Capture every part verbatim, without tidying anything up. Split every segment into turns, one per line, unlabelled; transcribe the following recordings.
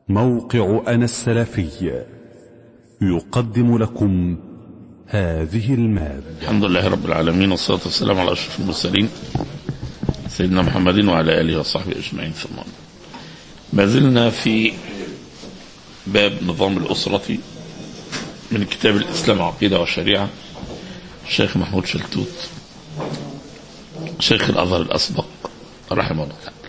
موقع أنا السلفي يقدم لكم هذه المادة.
الحمد لله رب العالمين، والصلاة والسلام على أشرف المرسلين سيدنا محمد وعلى آله وصحبه أجمعين. ثم ما زلنا في باب نظام الأسرة من كتاب الإسلام عقيدة وشريعة، الشيخ محمود شلتوت شيخ الأزهر الأسبق رحمه الله تعالى.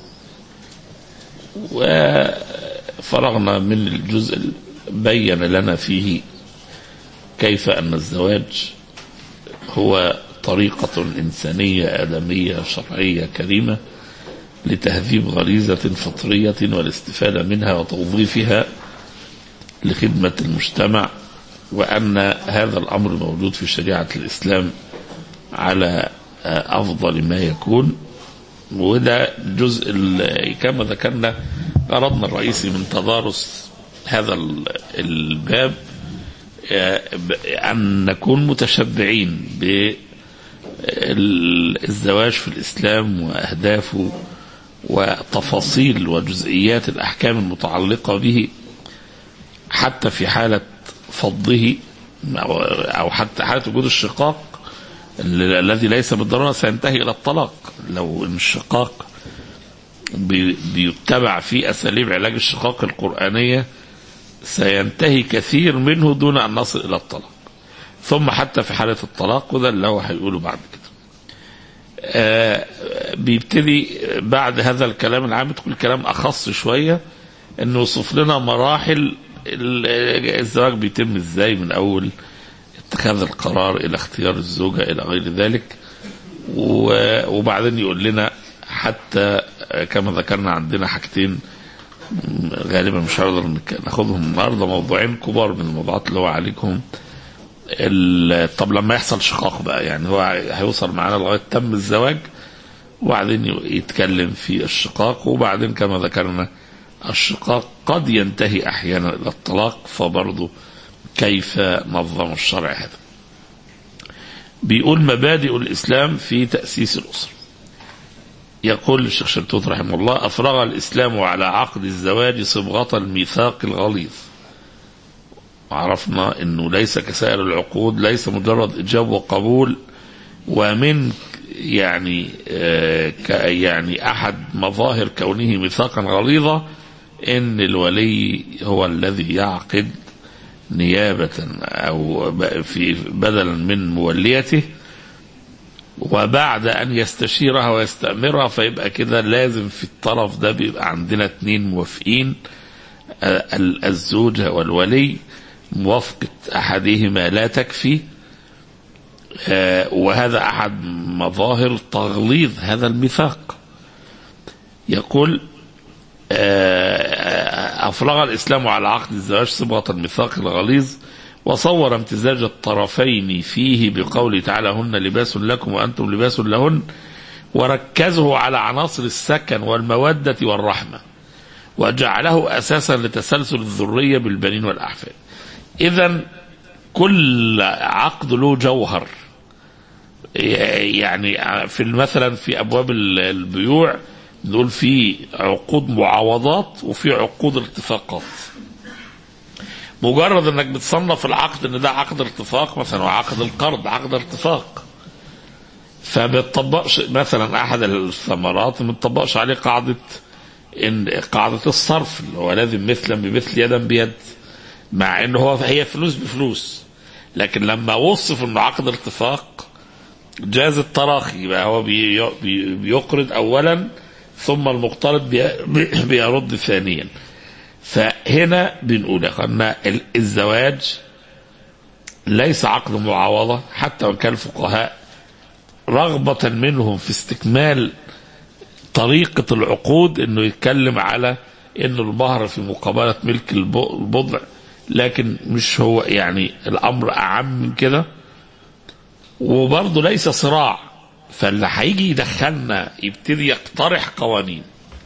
وفرغنا من الجزء بين لنا فيه كيف أن الزواج هو طريقة إنسانية آدمية شرعية كريمة لتهذيب غريزة فطرية والاستفادة منها وتوظيفها لخدمة المجتمع، وأن هذا الأمر موجود في شريعة الإسلام على أفضل ما يكون. وده جزء كما ذكرنا غرضنا الرئيسي من تدارس هذا الباب أن نكون متشبعين بالزواج في الإسلام وأهدافه وتفاصيل وجزئيات الأحكام المتعلقة به، حتى في حالة فضه أو حتى حالة وجود الشقاق الذي ليس بالضرورة سينتهي إلى الطلاق. لو إن الشقاق بيتبع في أساليب علاج الشقاق القرآنية سينتهي كثير منه دون أن نصل إلى الطلاق. ثم حتى في حالة الطلاق، وده اللي هو هيقوله بعد كده، آه بيبتدي بعد هذا الكلام العام تقول كلام أخص شوية، إنه يوصف لنا مراحل الزواج بيتم إزاي من أول اتخاذ القرار إلى اختيار الزوجة إلى غير ذلك. وبعدين يقول لنا حتى كما ذكرنا عندنا حاجتين غالبا مش هنقدر ناخذهم النهارده، موضوعين كبار من الموضوعات اللي هو عليكم. طب لما يحصل شقاق بقى، يعني هو هيوصل معانا لغايه تم الزواج وبعدين يتكلم في الشقاق، وبعدين كما ذكرنا الشقاق قد ينتهي احيانا الى الطلاق، فبرضه كيف نظم الشرع هذا. بيقول مبادئ الإسلام في تأسيس الأسرة. يقول الشيخ شلتوت رحمه الله: أفرغ الإسلام على عقد الزواج صبغة الميثاق الغليظ. عرفنا أنه ليس كسائر العقود، ليس مجرد إجاب وقبول، ومن يعني آه يعني أحد مظاهر كونه ميثاقا غليظا أن الولي هو الذي يعقد نيابة أو في بدلا من موليته، وبعد أن يستشيرها ويستأمرها فيبقى كده لازم في الطرف ده بيبقى عندنا اتنين موافقين، الزوجة والولي. موافقة أحدهما لا تكفي، وهذا أحد مظاهر تغليظ هذا الميثاق. يقول أفرغ الإسلام على عقد الزواج صبغة الميثاق الغليظ، وصور امتزاج الطرفين فيه بقوله تعالى: هن لباس لكم وأنتم لباس لهن، وركزه على عناصر السكن والمودة والرحمة، وجعله أساسا لتسلسل الذرية بالبنين والأحفاد. إذن كل عقد له جوهر. يعني في مثلا في أبواب البيوع نقول في عقود معاوضات وفي عقود ارتفاقات. مجرد انك بتصنف العقد ان ده عقد ارتفاق مثلا وعقد القرض عقد ارتفاق، فبتطبقش مثلا احد الثمرات ما بتطبقش عليه قاعده ان قاعده الصرف اللي هو لازم مثلا بمثل يدا بيد، مع ان هو هي فلوس بفلوس. لكن لما وصف انه عقد ارتفاق جاز التراخي، يبقى هو بي بي بيقرض اولا ثم المقترض بيرد ثانيا. فهنا بنقول ان الزواج ليس عقد معاوضة، حتى وان كان الفقهاء رغبة منهم في استكمال طريقة العقود انه يتكلم على انه المهر في مقابلة ملك البضع، لكن مش هو يعني الامر اعم من كده. وبرضه ليس صراع، فاللي هيجي يدخلنا يبتدي يقترح قوانين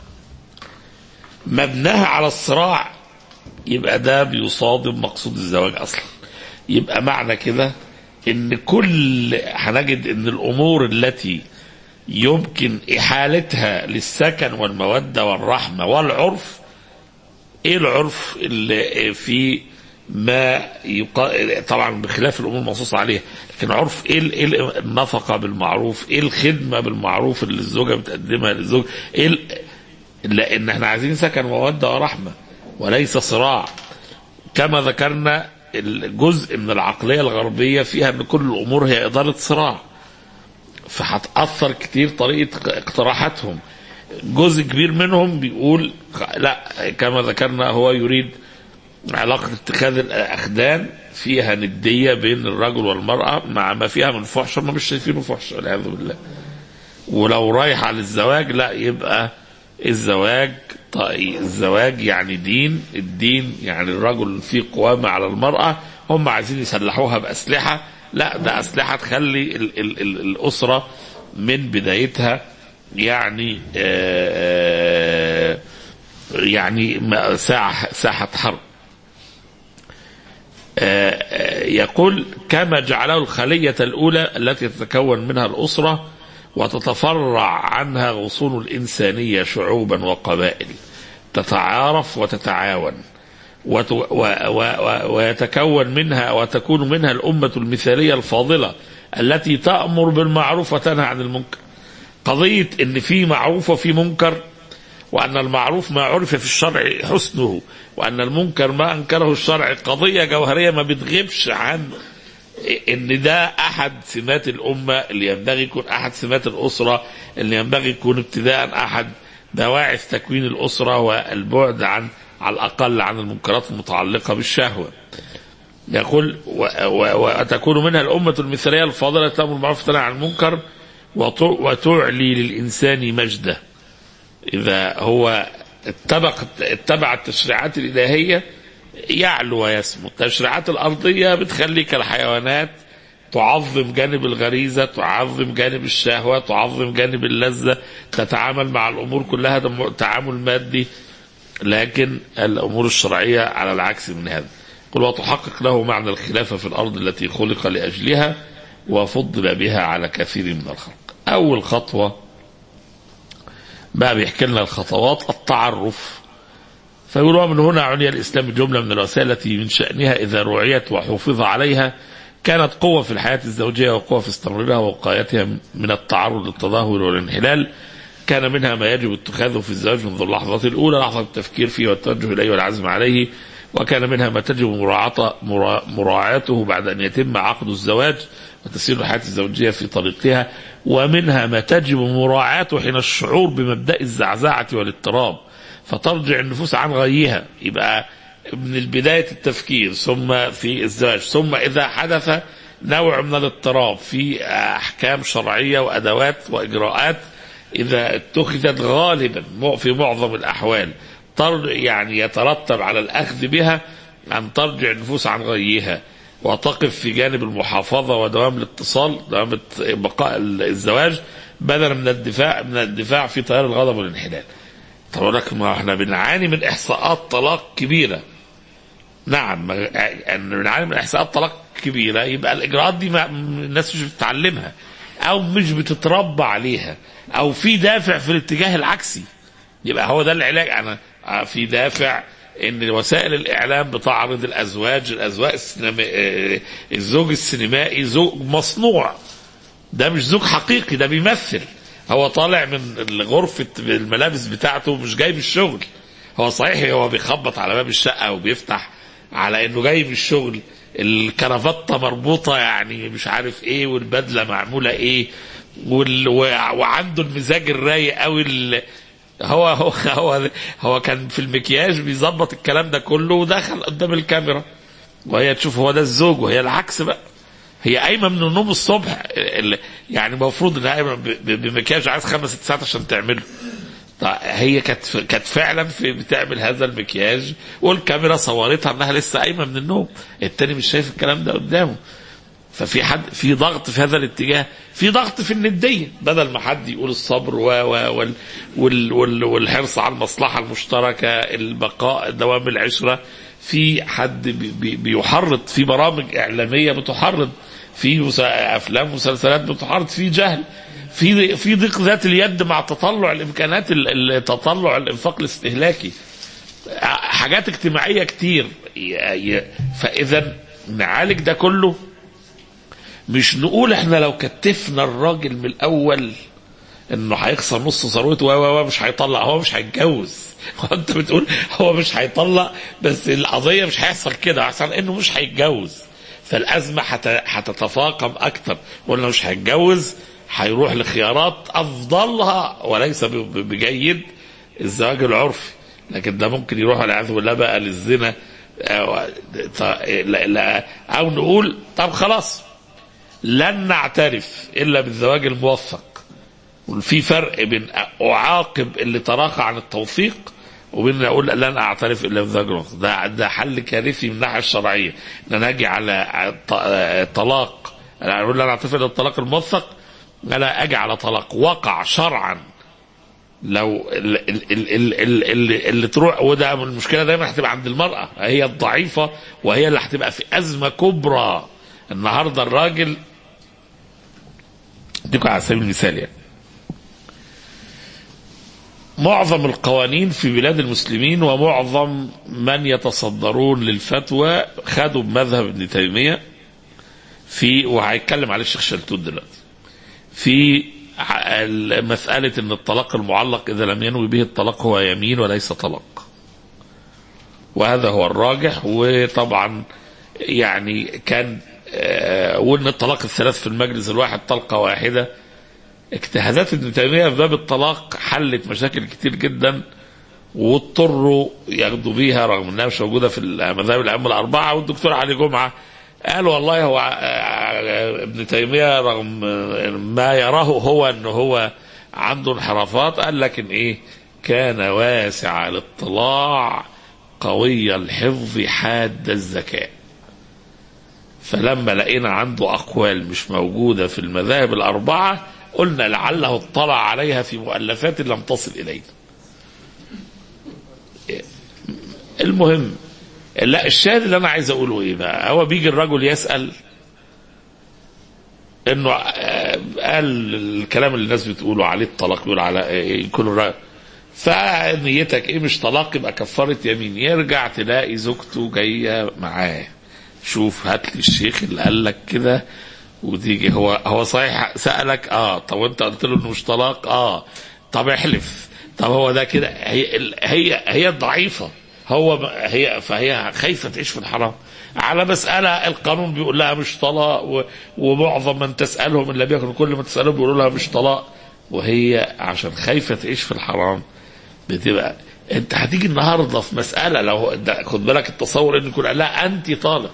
مبناها على الصراع يبقى ده بيصادم مقصود الزواج اصلا. يبقى معنى كده ان كل هنجد ان الامور التي يمكن احالتها للسكن والمودة والرحمة والعرف ايه العرف اللي في ما يقا... طبعا بخلاف الامور المنصوص عليها، لكن عرف ايه ال... إيه النفقه بالمعروف، ايه الخدمه بالمعروف اللي الزوجه بتقدمها للزوج، ايه ال... لان احنا عايزين سكن وموده ورحمه وليس صراع. كما ذكرنا الجزء من العقليه الغربيه فيها ان كل الامور هي اداره صراع، فهتاثر كتير طريقه اقتراحاتهم. جزء كبير منهم بيقول لا، كما ذكرنا هو يريد علاقة اتخاذ الأخدان فيها ندية بين الرجل والمرأة مع ما فيها من فحش، ما مش شايفينه فحش والعياذ بالله. ولو رايح على الزواج لا، يبقى الزواج طيب الزواج يعني دين، الدين يعني الرجل فيه قوامة على المرأة، هم عايزين يسلحوها بأسلحة، لا ده أسلحة تخلي ال ال ال الأسرة من بدايتها يعني آآ آآ يعني ساحة ساحة حرب. يقول كما جعله الخلية الأولى التي تتكون منها الأسرة وتتفرع عنها غصون الإنسانية شعوبا وقبائل تتعارف وتتعاون ويتكون منها وتكون منها الأمة المثالية الفاضلة التي تأمر بالمعروف وتنهى عن المنكر. قضية ان في معروف وفي منكر، وأن المعروف ما عرف في الشرع حسنه، وأن المنكر ما أنكره الشرع، قضية جوهرية ما بتغيبش عن إن ده أحد سمات الأمة اللي ينبغي يكون أحد سمات الأسرة، اللي ينبغي يكون ابتداء أحد بواعث تكوين الأسرة، والبعد عن على الأقل عن المنكرات المتعلقة بالشهوة. يقول وتكون منها الأمة المثالية الفاضلة تأمر بالمعروف وتنهى عن المنكر وتعلي للإنسان مجده. إذا هو اتبع اتبع التشريعات الإلهية يعلو ويسمو. التشريعات الأرضية بتخليك الحيوانات تعظم جانب الغريزة، تعظم جانب الشهوة، تعظم جانب اللذة، تتعامل مع الأمور كلها تعامل مادي، لكن الأمور الشرعية على العكس من هذا. قل وتحقق له معنى الخلافة في الأرض التي خلق لأجلها وفضل بها على كثير من الخلق. أول خطوة بقى بيحكي لنا الخطوات التعرف، فيقولوا من هنا عني الإسلام جملة من الوسائل التي من شأنها إذا رعيت وحفظ عليها كانت قوة في الحياة الزوجية وقوة في استمرارها ووقايتها من التعرض للتدهور والانحلال. كان منها ما يجب اتخاذه في الزواج منذ اللحظة الأولى، لحظة التفكير فيه والتوجه إليه والعزم عليه، وكان منها ما تجب مراعاته بعد أن يتم عقد الزواج وتسير الحياة الزوجية في طريقها، ومنها ما تجب مراعاته حين الشعور بمبدأ الزعزعة والاضطراب فترجع النفوس عن غيها. يبقى من البداية التفكير ثم في الزواج، ثم إذا حدث نوع من الاضطراب في أحكام شرعية وأدوات وإجراءات إذا اتخذت غالبا في معظم الأحوال يعني يترتب على الأخذ بها أن ترجع النفوس عن غيها وتقف في جانب المحافظة ودوام الاتصال، دوام بقاء الزواج بدلا من الدفاع من الدفاع في تيار الغضب والانحلال. طب لك ما احنا بنعاني من إحصاءات طلاق كبيرة. نعم أن بنعاني من إحصاءات طلاق كبيرة، يبقى الإجراءات دي ما الناس مش بتتعلمها أو مش بتتربى عليها، أو في دافع في الاتجاه العكسي. يبقى هو ده العلاج. أنا في دافع ان وسائل الاعلام بتعرض الازواج الازواج السينمائي، الزوج السينمائي زوج مصنوع، ده مش زوج حقيقي، ده بيمثل. هو طالع من غرفة الملابس بتاعته مش جاي من الشغل. هو صحيح هو بيخبط على باب الشقة وبيفتح على انه جاي من الشغل، الكرافتة مربوطة يعني مش عارف ايه، والبدلة معمولة ايه، وال... وعنده المزاج الرايق قوي. هو هو هو هو كان في المكياج بيظبط الكلام ده كله ودخل قدام الكاميرا، وهي تشوف هو ده الزوج، وهي العكس بقى. هي قايمه من النوم الصبح، يعني المفروض انها قايمه بمكياج عايز خمس ست ساعات عشان تعمله. هي كانت كانت فعلا في بتعمل هذا المكياج، والكاميرا صورتها انها لسه قايمه من النوم، التاني مش شايف الكلام ده قدامه. ففي حد في ضغط في هذا الاتجاه، في ضغط في النديه، بدل ما حد يقول الصبر و وال وال وال والحرص على المصلحه المشتركه، البقاء، دوام العشره، في حد بي بيحرض، في برامج اعلاميه بتحرض، في افلام ومسلسلات بتحرض، في جهل، في في ضيق ذات اليد مع تطلع الامكانات، تطلع الانفاق الاستهلاكي. حاجات اجتماعية كتير. فإذا نعالج ده كله، مش نقول احنا لو كتفنا الراجل من الأول انه هيخسر نص ثروته و مش هيطلع، هو مش هيتجوز. وانت بتقول هو مش هيطلع، بس القضية مش هيحصل كده، احسن انه مش هيتجوز، فالأزمة هتتفاقم أكتر. وإنه مش هيتجوز هيروح لخيارات أفضلها وليس بجيد الزواج العرفي، لكن ده ممكن يروح والعياذ بالله بقى للزنا، أو نقول طب خلاص لن نعترف إلا بالزواج الموثق. وفي فرق بين أعاقب اللي تراخى عن التوثيق وبين أقول لن أعترف إلا بالزواج الموثق. ده ده حل كارثي من الناحية الشرعية، إن أنا أجي على طلاق، أنا أقول لن أعترف إلا بالطلاق الموثق، أنا أجي على طلاق وقع شرعا. لو اللي, اللي, اللي, اللي تروح، وده المشكلة دايما هتبقى عند المرأة، هي الضعيفة وهي اللي هتبقى في أزمة كبرى. النهاردة الراجل ديكوا على سبيل المثال، يعني معظم القوانين في بلاد المسلمين ومعظم من يتصدرون للفتوى خدوا بمذهب ابن تيمية في، وهيتكلم عليه الشيخ شلتوت دلوقتي، في مسألة ان الطلاق المعلق اذا لم ينوي به الطلاق هو يمين وليس طلاق، وهذا هو الراجح. وطبعا يعني كان وان الطلاق الثلاث في المجلس الواحد طلقة واحدة. اجتهادات ابن تيمية في باب الطلاق حلت مشاكل كتير جدا، واضطروا ياخدوا بيها رغم انها مش موجودة في المذاهب الأئمة الأربعة. والدكتور علي جمعة قال والله هو ابن تيمية رغم ما يراه هو انه هو عنده انحرافات، قال لكن ايه، كان واسع الاطلاع قوي الحفظ حاد الذكاء. فلما لقينا عنده أقوال مش موجودة في المذاهب الأربعة قلنا لعله اطلع عليها في مؤلفات لم تصل إلينا. المهم، لا الشاهد اللي أنا عايز أقوله إيه بقى، هو بيجي الرجل يسأل إنه قال الكلام اللي الناس بتقوله عليه الطلاق، بيقول على كل الرجل فنيتك إيه، مش طلاق يبقى كفارة يمين. يرجع تلاقي زوجته جاية معاه، شوف هات لي الشيخ اللي قال لك كده، وتيجي هو هو صحيح سألك اه طب وانت قلت له انه مش طلاق، اه طب احلف، طب هو ده كده. هي هي هي ضعيفه، هو هي فهي خايفه تعيش في الحرام على مساله القانون بيقول لها مش طلاق، ومعظم من تسالهم اللي بياكلوا كل ما تسالهم بيقولوا لها مش طلاق، وهي عشان خايفه تعيش في الحرام بتبقى. انت هتيجي النهارده في مساله، لو خد بالك التصور ان يكون لا انت طالق،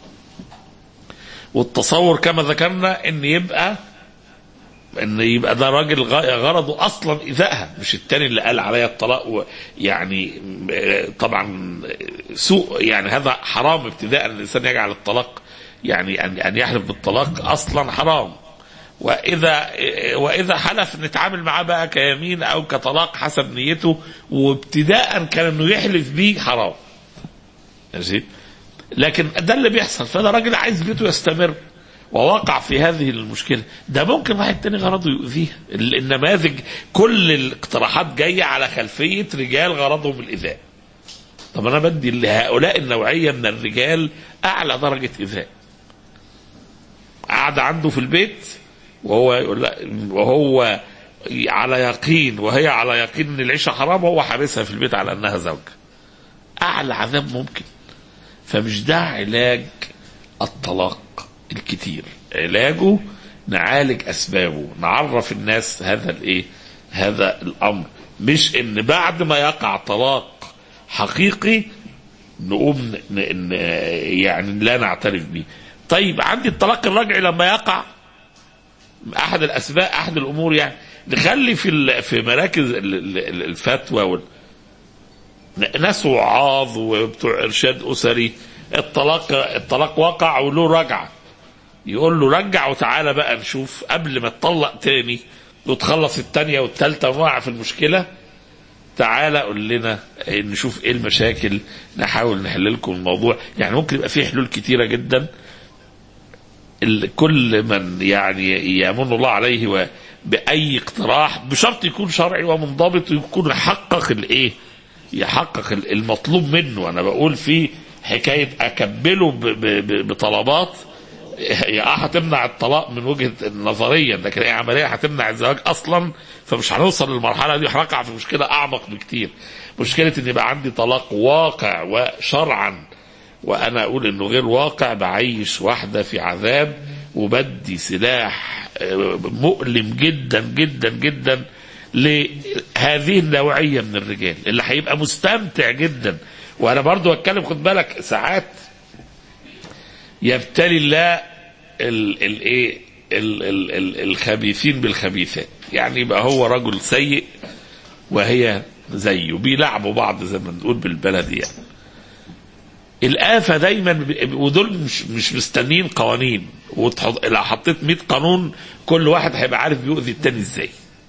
والتصور كما ذكرنا ان يبقى ان يبقى ده راجل غرضه اصلا ايذائها، مش التاني اللي قال عليها الطلاق. يعني طبعا سوء، يعني هذا حرام ابتداء، الانسان يجعل الطلاق يعني ان ان يحلف بالطلاق اصلا حرام. واذا واذا حلف نتعامل معاه بقى كيمين او كطلاق حسب نيته، وابتداء كان انه يحلف بيه حرام. ماشي، لكن ده اللي بيحصل. فده راجل عايز بيته يستمر ووقع في هذه المشكلة. ده ممكن واحد تاني غرضه يؤذيه. النماذج كل الاقتراحات جاية على خلفية رجال غرضهم الإيذاء. طب أنا بدي لهؤلاء النوعية من الرجال أعلى درجة إيذاء. قاعد عنده في البيت وهو يقول لا، وهو على يقين وهي على يقين ان العيشة حرام، وهو حابسها في البيت على انها زوجة. اعلى عذاب ممكن. فمش ده علاج الطلاق الكتير، علاجه نعالج اسبابه، نعرف الناس هذا الايه، هذا الامر. مش ان بعد ما يقع طلاق حقيقي نقوم ن... يعني لا نعترف به. طيب عندي الطلاق الرجعي لما يقع، احد الاسباب احد الامور، يعني نخلي في في مراكز الفتوى وال... ناس وعاظ وبتوع ارشاد اسري، الطلاق الطلاق وقع وله رجعه، يقول له رجع وتعالى بقى نشوف قبل ما تطلق تاني وتخلص الثانيه والثالثه ونقع في المشكله، تعالى قول لنا نشوف ايه المشاكل، نحاول نحل لكم الموضوع. يعني ممكن يبقى فيه حلول كتيره جدا. كل من يعني يمن الله عليه بأي اقتراح بشرط يكون شرعي ومنضبط ويكون يحقق الايه، يحقق المطلوب منه. انا بقول في حكايه اكبله بطلبات هي اه هتمنع الطلاق من وجهه نظريا، لكن هي عمليه هتمنع الزواج اصلا، فمش هنوصل للمرحله دي، هنقع في مشكله اعمق بكتير. مشكله ان يبقى عندي طلاق واقع وشرعا وانا اقول انه غير واقع، بعيش واحده في عذاب وبدي سلاح مؤلم جدا جدا جدا لهذه النوعيه من الرجال اللي هيبقى مستمتع جدا. وانا برضو اتكلم، خد بالك، ساعات يبتلي الله الايه الخبيثين بالخبيثات، يعني يبقى هو رجل سيء وهي زيه، بيلعبوا بعض زي ما نقول بالبلدي يعني. الآفة دايما، ودول مش مش مستنين قوانين، وتحط لو حطيت مية قانون كل واحد هيبقى عارف بيؤذي التاني ازاي.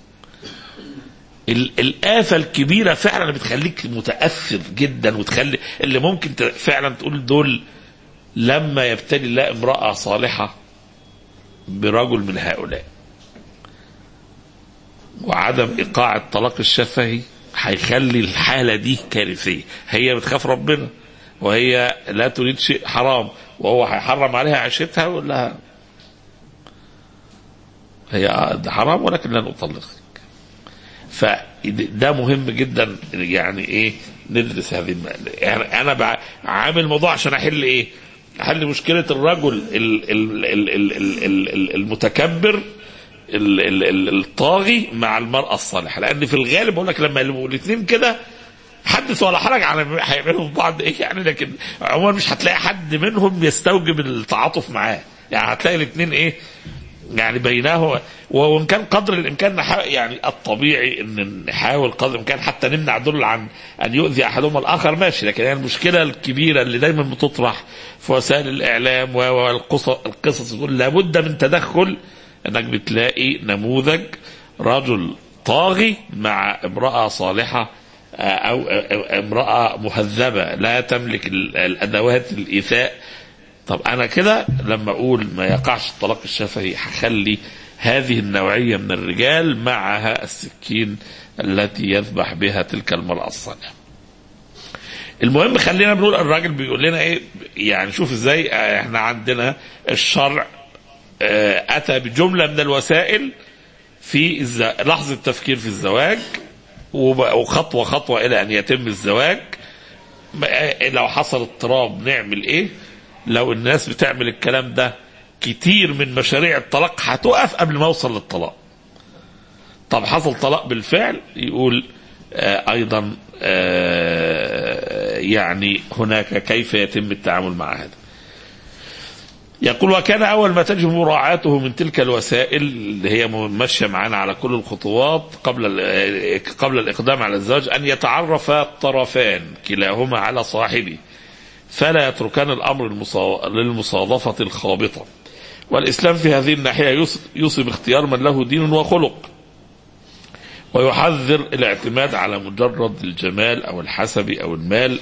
الآفة الكبيرة فعلا بتخليك متأثر جدا، وتخلي اللي ممكن فعلا تقول دول لما يبتلي الله امرأة صالحة برجل من هؤلاء وعدم إيقاع الطلاق الشفهي هيخلي الحالة دي كارثية. هي بتخاف ربنا وهي لا تريد شيء حرام، وهو هيحرم عليها عيشتها ويقول لها هي حرام ولكن لن أطلقك. فده مهم جدا، يعني ايه ندرس هذه المادة. يعني انا عامل موضوع عشان احل ايه، احل مشكلة الرجل المتكبر الطاغي مع المرأة الصالحة، لان في الغالب بقول لك لما الاثنين كده حدث ولا حرج على هيعملوا في بعض ايه يعني، لكن عموما مش هتلاقي حد منهم يستوجب التعاطف معاه، يعني هتلاقي الاثنين ايه يعني بيناه. وان كان قدر الامكان يعني الطبيعي ان نحاول قدر الامكان حتى نمنع دول عن ان يؤذي احدهما الاخر، ماشي. لكن يعني المشكله الكبيره اللي دايما بتطرح في وسائل الاعلام والقصص تقول لابد من تدخل، انك بتلاقي نموذج رجل طاغي مع امراه صالحه او امراه مهذبه لا تملك الادوات الايذاء. طب انا كده لما اقول ما يقعش الطلاق الشفهي هخلي هذه النوعية من الرجال معها السكين التي يذبح بها تلك المرأة الصالحة. المهم خلينا بنقول الراجل بيقول لنا ايه، يعني شوف ازاي احنا عندنا الشرع اتى بجملة من الوسائل في لحظة التفكير في الزواج، وخطوة خطوة الى ان يتم الزواج. لو حصل اضطراب نعمل ايه، لو الناس بتعمل الكلام ده كتير من مشاريع الطلاق هتقف قبل ما اوصل للطلاق. طب حصل طلاق بالفعل، يقول آه ايضا آه يعني هناك كيف يتم التعامل مع هذا. يقول وكان اول ما تجب مراعاته من تلك الوسائل اللي هي ماشيه معانا على كل الخطوات قبل قبل الاقدام على الزواج ان يتعرف الطرفان كلاهما على صاحبه، فلا يتركان الأمر للمصادفة الخابطة. والإسلام في هذه الناحية يصب اختيار من له دين وخلق، ويحذر الاعتماد على مجرد الجمال أو الحسب أو المال،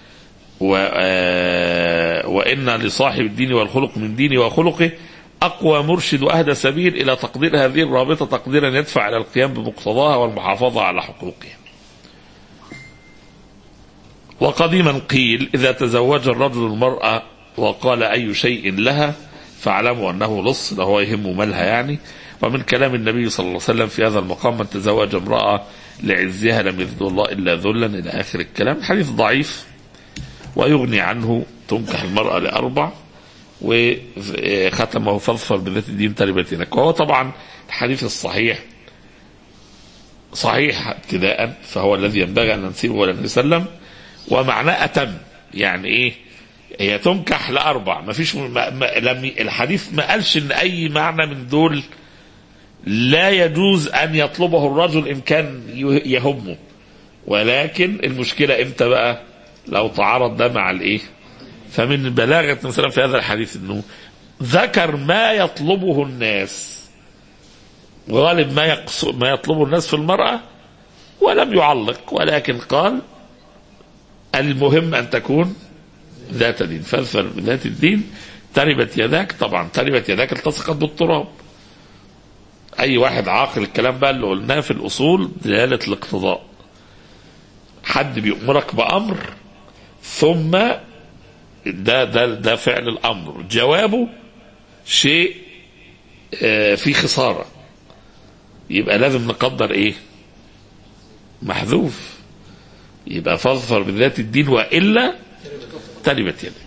وإن لصاحب الدين والخلق من دينه وخلقه أقوى مرشد وأهدى سبيل إلى تقدير هذه الرابطة تقديرا يدفع إلى القيام بمقتضاها والمحافظة على حقوقها. وقديما قيل إذا تزوج الرجل المرأة وقال أي شيء لها فاعلموا أنه لص، له يهم مالها يعني. ومن كلام النبي صلى الله عليه وسلم في هذا المقام من تزوج امرأة لعزها لم يزد الله إلا ذلا إلى آخر الكلام. حديث ضعيف ويغني عنه تنكح المرأة لأربع وختمه فاظفر بذات الدين تربت يدك. وهو طبعا الحديث الصحيح صحيح ابتداء، فهو الذي ينبغي أن ننسبه ولا نسلم، ومعناه أتم. يعني إيه هي تنكح لأربع، ما فيش ما ما لم الحديث ما قالش إن أي معنى من دول لا يجوز أن يطلبه الرجل إن كان يهمه، ولكن المشكلة إمتى بقى لو تعارض ده مع الإيه. فمن بلاغة مثلا في هذا الحديث إنه ذكر ما يطلبه الناس، غالب ما ما يطلبه الناس في المرأة، ولم يعلق، ولكن قال المهم أن تكون ذات دين، فاظفر بذات الدين تربت يداك. طبعا تربت يداك التصقت بالتراب. أي واحد عاقل الكلام بقى اللي قلناه في الأصول دلالة الاقتضاء. حد بيأمرك بأمر ثم ده ده ده فعل الأمر جوابه شيء آه في خسارة، يبقى لازم نقدر ايه؟ محذوف. يبقى فاظفر بذات الدين وإلا تربت يدك.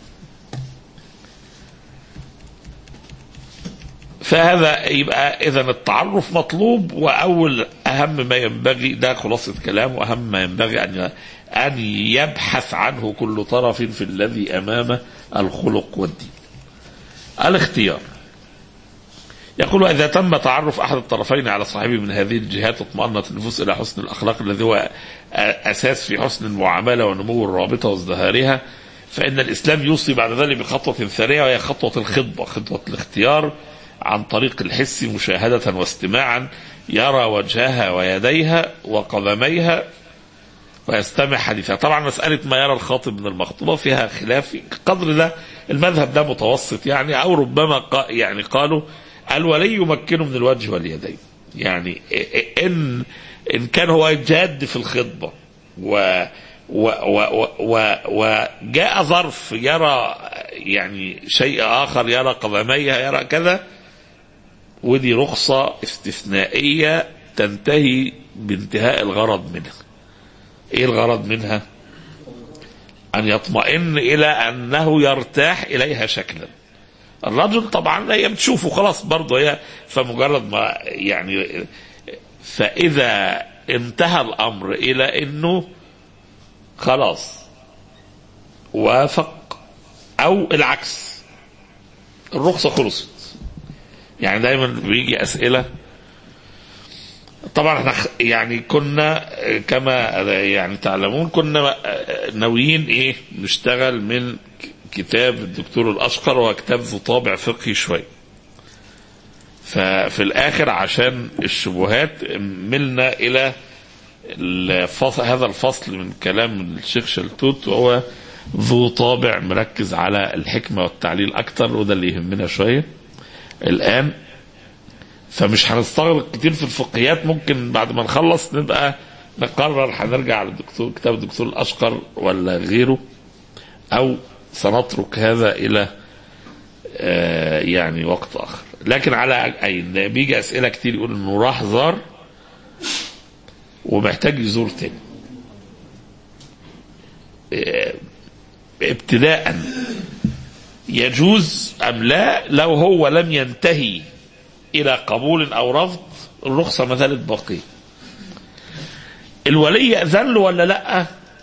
فهذا يبقى إذن التعرف مطلوب، وأول أهم ما ينبغي، ده خلاصة كلام، وأهم ما ينبغي أن أن يبحث عنه كل طرف في الذي أمامه الخلق والدين. الاختيار يقول: إذا تم تعرف أحد الطرفين على صاحبه من هذه الجهات اطمأنت النفوس إلى حسن الأخلاق الذي هو أساس في حسن المعاملة ونمو الرابطة وازدهارها، فإن الإسلام يوصي بعد ذلك بخطوة ثانية، وهي خطوة الخطبة، خطوة الاختيار عن طريق الحس مشاهدة واستماعا، يرى وجهها ويديها وقدميها ويستمع حديثها. طبعا مسألة ما يرى الخاطب من المخطوبة فيها خلاف قدر ده، المذهب ده متوسط يعني، أو ربما يعني قالوا الولي يمكنه من الوجه واليدين، يعني إن إن كان هو جاد في الخطبة و و و و وجاء ظرف يرى يعني شيء آخر، يرى قدميها يرى كذا، ودي رخصة استثنائية تنتهي بانتهاء الغرض منها. ايه الغرض منها؟ ان يطمئن الى انه يرتاح اليها شكلا. الرجل طبعا هي بتشوفه خلاص برضه هي، فمجرد ما يعني، فاذا انتهى الامر الى انه خلاص وافق او العكس، الرخصة خلصت. يعني دايما بيجي اسئلة، طبعا احنا يعني كنا كما يعني تعلمون كنا ناويين ايه نشتغل من كتاب الدكتور الاشقر، وهو كتاب ذو طابع فقهي شوي، ففي الاخر عشان الشبهات ملنا الى الفصل هذا الفصل من كلام الشيخ شلتوت، وهو ذو طابع مركز على الحكمة والتعليل اكتر، وده اللي يهمنا شوية الان. فمش هنستغرق كتير في الفقهيات، ممكن بعد ما نخلص نبقى نقرر هنرجع على الدكتور كتاب الدكتور الاشقر ولا غيره، او سنترك هذا الى آه يعني وقت اخر. لكن على اي بيجي اسئله كتير يقول انه راح زار ومحتاج يزور تاني. آه ابتداء يجوز ام لا؟ لو هو لم ينتهي الى قبول او رفض الرخصة ما زالت باقية. الولي يأذن له ولا لا؟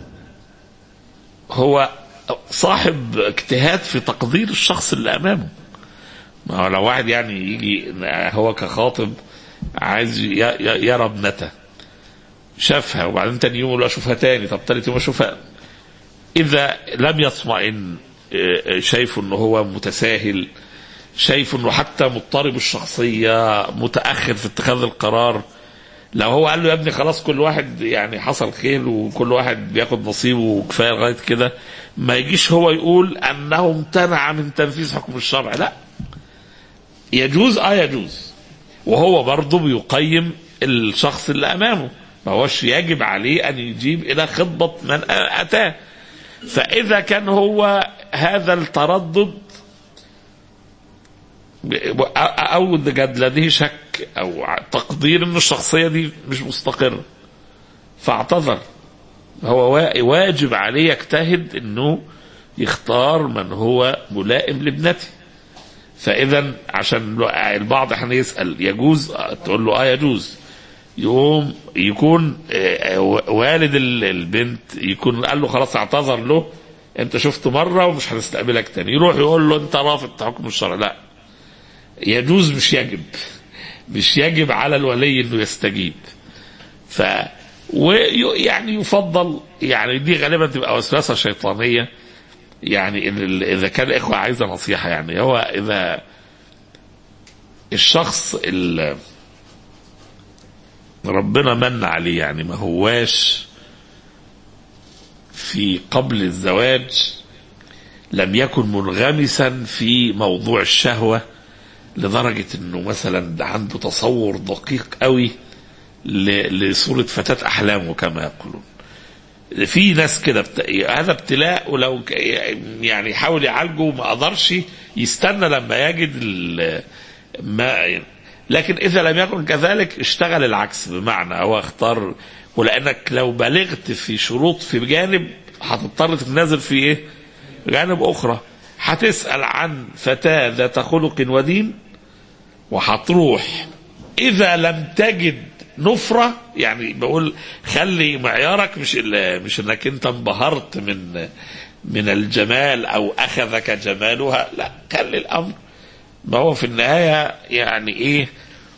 هو صاحب اجتهاد في تقدير الشخص اللي امامه. ما هو لو واحد يعني يجي هو كخاطب عايز يرى ابنته، شافها وبعدين تاني يوم يقول اشوفها تاني، طب تالت يوم اشوفها، اذا لم يطمئن شايف انه هو متساهل، شايف انه حتى مضطرب الشخصية، متأخر في اتخاذ القرار، لو هو قال له يا ابني خلاص كل واحد يعني حصل خير وكل واحد بياخد نصيبه وكفاية لغاية كده، ما يجيش هو يقول انه امتنع من تنفيذ حكم الشرع. لا، يجوز اه يجوز، وهو برضه بيقيم الشخص اللي امامه، ما هوش يجب عليه ان يجيب الى خطبة من اتاه. فاذا كان هو هذا التردد او قد لديه شك او تقدير ان الشخصية دي مش مستقرة فاعتذر، هو واجب عليه يجتهد انه يختار من هو ملائم لابنته. فاذا عشان البعض احنا يسأل يجوز، تقول له اه يجوز، يقوم يكون والد البنت يكون قال له خلاص اعتذر له، انت شفته مرة ومش هنستقبلك تاني، يروح يقول له انت رافض حكم الشرع. لا، يجوز مش يجب، مش يجب على الولي انه يستجيب. ف ويعني يفضل، يعني دي غالبا تبقى وسوسة شيطانية، يعني إن اذا كان الاخوة عايزة نصيحة، يعني هو اذا الشخص اللي ربنا من عليه يعني ما هواش في قبل الزواج لم يكن منغمسا في موضوع الشهوة لدرجة انه مثلا عنده تصور دقيق قوي لصورة فتاة احلامه كما يقولون، في ناس كده بت... هذا ابتلاء، ولو يعني يحاول يعالجه وما قدرش يستنى لما يجد ال... ما لكن إذا لم يكن كذلك اشتغل العكس، بمعنى هو اختار. ولأنك لو بلغت في شروط في جانب هتضطر تتنازل في ايه جانب أخرى. هتسأل عن فتاة ذات خلق ودين وهتروح إذا لم تجد نفرة، يعني بقول خلي معيارك مش مش انك انت انبهرت من من الجمال او اخذك جمالها، لا، خلي الامر ما هو في النهاية يعني ايه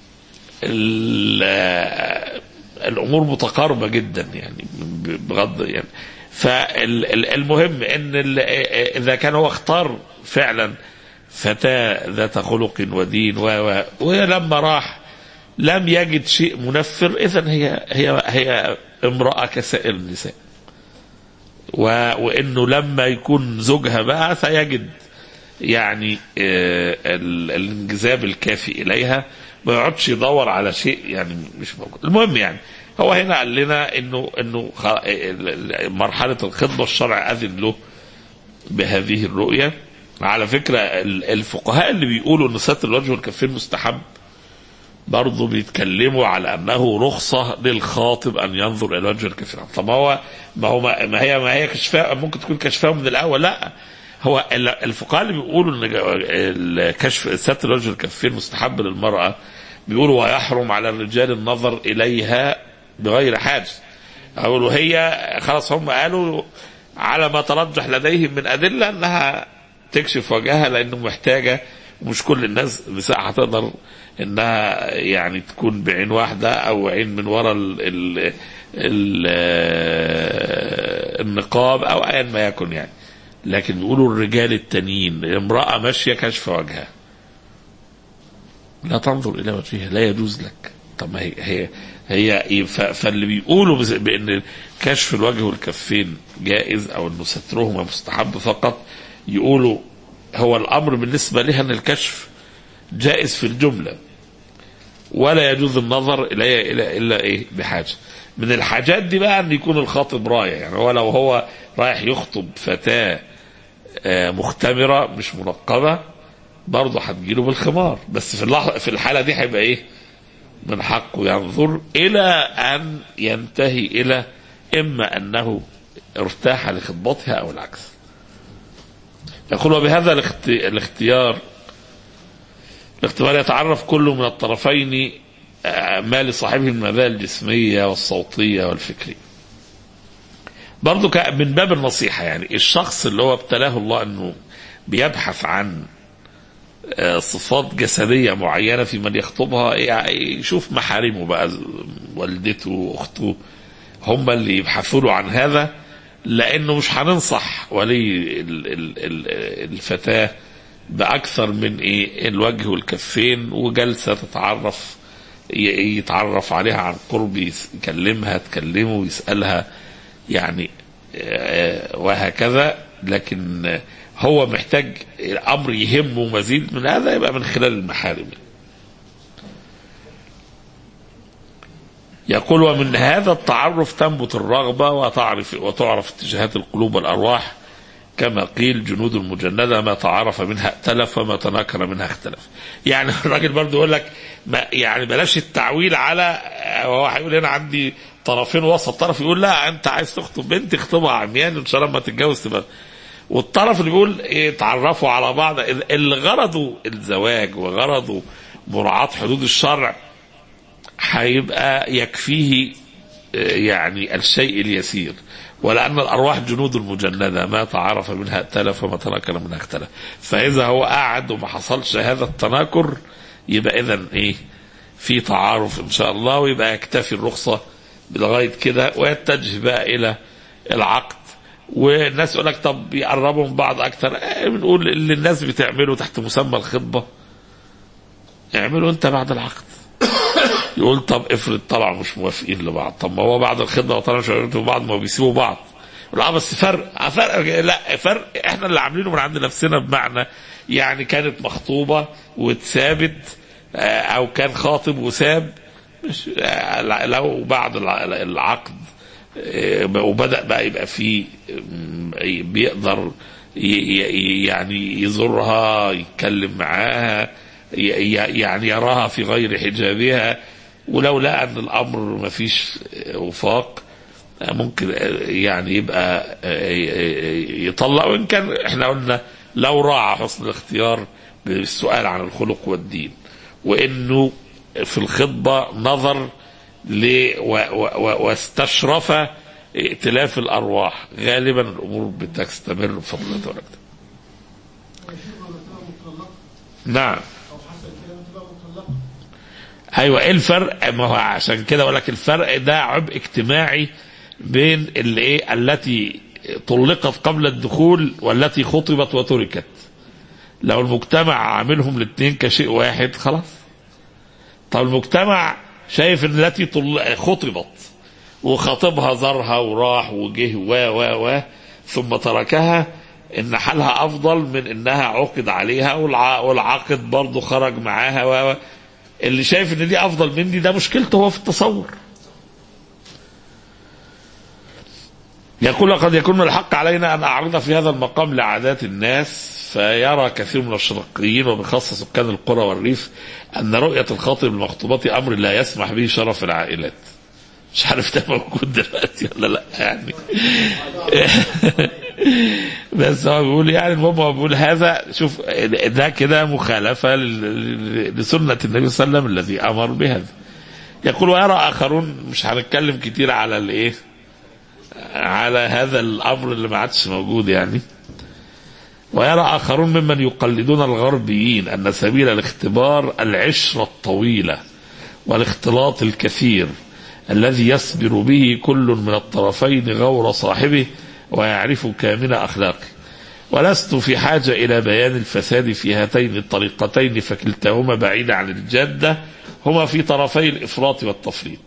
الامور متقاربة جدا يعني بغض يعني. فالمهم ان اذا كان هو اختار فعلا فتاة ذات خلق ودين ولما راح لم يجد شيء منفر، إذن هي هي هي امرأة كسائر النساء، وإنه لما يكون زوجها بقى سيجد يعني الانجذاب الكافي إليها، ما يقعدش يدور على شيء يعني مش موجود. المهم يعني هو هنا قال لنا إنه إنه مرحلة الخطبة الشرع أذن له بهذه الرؤية. على فكرة الفقهاء اللي بيقولوا إن ستر الوجه والكفين مستحب برضه بيتكلموا على انه رخصه للخاطب ان ينظر الى وجه الكفين. طب ما هو ما هو ما هي ما هي كشفاء، ممكن تكون كشفاء من الاول. لا، هو الفقهاء اللي بيقولوا ان الكشف ستر وجه الكفين مستحب للمراه بيقولوا ويحرم على الرجال النظر اليها بغير حاجه. قالوا هي خلاص، هم قالوا على ما ترجح لديهم من ادله انها تكشف وجهها لانه محتاجه، ومش كل الناس مساحه تقدر انها يعني تكون بعين واحدة او عين من وراء ال ال ال النقاب او ايا ما يكن يعني. لكن بيقولوا الرجال التانيين امرأة ماشية كشف وجهها لا تنظر الى وجهها، لا يجوز لك. طب ما هي هي هي فاللي بيقولوا بان كشف الوجه والكفين جائز او انه سترهما مستحب فقط، يقولوا هو الامر بالنسبة لها ان الكشف جائز في الجملة ولا يجوز النظر إليه إلا, إلا إيه بحاجة. من الحاجات دي بقى أن يكون الخاطب راية، يعني هو لو هو رايح يخطب فتاة مختمرة مش منقبة برضه هتجيله بالخمار، بس في اللحظة في الحالة دي هيبقى إيه من حقه ينظر إلى أن ينتهي إلى إما أنه ارتاح لخطبتها أو العكس. يقول وبهذا الاختيار الاختبار يتعرف كل من الطرفين ما لصاحبه من المزايا الجسمية والصوتية والفكرية. برضو من باب النصيحة، يعني الشخص اللي هو ابتلاه الله انه بيبحث عن صفات جسدية معينة في من يخطبها، يشوف محارمه بقى، والدته واخته هم اللي يبحثوا له عن هذا، لانه مش هننصح ولي الفتاة بأكثر من إيه الوجه والكفين وجلسة تتعرف يتعرف عليها عن قرب، يكلمها تكلمه ويسألها يعني وهكذا. لكن هو محتاج الأمر يهمه مزيد من هذا، يبقى من خلال المحارم. يقول ومن هذا التعرف تنبت الرغبة وتعرف وتعرف اتجاهات القلوب والأرواح، كما قيل جنود المجندة ما تعرف منها ائتلف وما تناكر منها اختلف. يعني الراجل برضه يقول لك ما يعني بلاش التعويل على، وهو هيقول هنا عندي طرفين وسط، طرف يقول لا انت عايز تخطب بنت اخطبها عميان ان شاء الله ما تتجوز تبقى، والطرف اللي بيقول ايه تعرفوا على بعض اللي غرضه الزواج وغرضه مراعاة حدود الشرع هيبقى يكفيه يعني الشيء اليسير. ولأن الأرواح جنود المجندة ما تعرف منها ائتلف وما تناكر منها اختلف. فإذا هو قاعد وما حصلش هذا التناكر يبقى إذن إيه في تعارف إن شاء الله، ويبقى يكتفي الرخصة لغاية كده ويتجه بقى إلى العقد. والناس يقول لك طب يقربوا من بعض أكثر، اه بنقول اللي الناس بتعمله تحت مسمى الخطبة اعملوا أنت بعد العقد. يقول طب افرض طلعوا مش موافقين لبعض، طب ما هو بعد الخدمه وطلعوا مش موافقين لبعض ما بيسيبوا بعض. لا بس فرق فرق لا فرق احنا اللي عاملينه من عند نفسنا، بمعنى يعني كانت مخطوبه واتثابت او كان خاطب وساب، مش لو بعد العقد وبدأ بقى يبقى فيه بيقدر يعني يزورها، يتكلم معاها، يعني يراها في غير حجابها، ولو لقى ان الامر ما فيش وفاق ممكن يعني يبقى يطلق. وان كان احنا قلنا لو راعى حسن الاختيار بالسؤال عن الخلق والدين، وانه في الخطبة نظر ل واستشرف ائتلاف الارواح، غالبا الامور بتستمر بفضل الله تعالى. نعم. ايوه، ايه الفرق؟ ما هو عشان كده اقول لك الفرق ده عبء اجتماعي بين اللي ايه التي طلقت قبل الدخول والتي خطبت وتركت. لو المجتمع عاملهم الاثنين كشيء واحد خلاص. طب المجتمع شايف ان التي خطبت وخاطبها زارها وراح وجه و و و ثم تركها، ان حالها افضل من انها عقد عليها والعقد برضه خرج معاها و اللي شايف ان دي افضل من دي، ده مشكلته هو في التصور. يقول قد يكون من الحق علينا ان اعرض في هذا المقام لعادات الناس، فيرى كثير من الشرقيين وبخاصة سكان القرى والريف ان رؤية الخاطب المخطوبات امر لا يسمح به شرف العائلات. مش عارف ده موجود دلوقتي ولا لا يعني. بس هو بيقول يعني المهم هو بيقول هذا، شوف ده كده مخالفة لسنة النبي صلى الله عليه وسلم الذي امر بهذا. يقول ويرى اخرون، مش هنتكلم كتير على الايه على هذا الامر اللي ما عادش موجود يعني. ويرى اخرون ممن يقلدون الغربيين ان سبيل الاختبار العشرة الطويلة والاختلاط الكثير الذي يصبر به كل من الطرفين غور صاحبه ويعرف كامل أخلاقه. ولست في حاجة إلى بيان الفساد في هاتين الطريقتين، فكلتاهما بعيدة عن الجادة، هما في طرفي الإفراط والتفريط.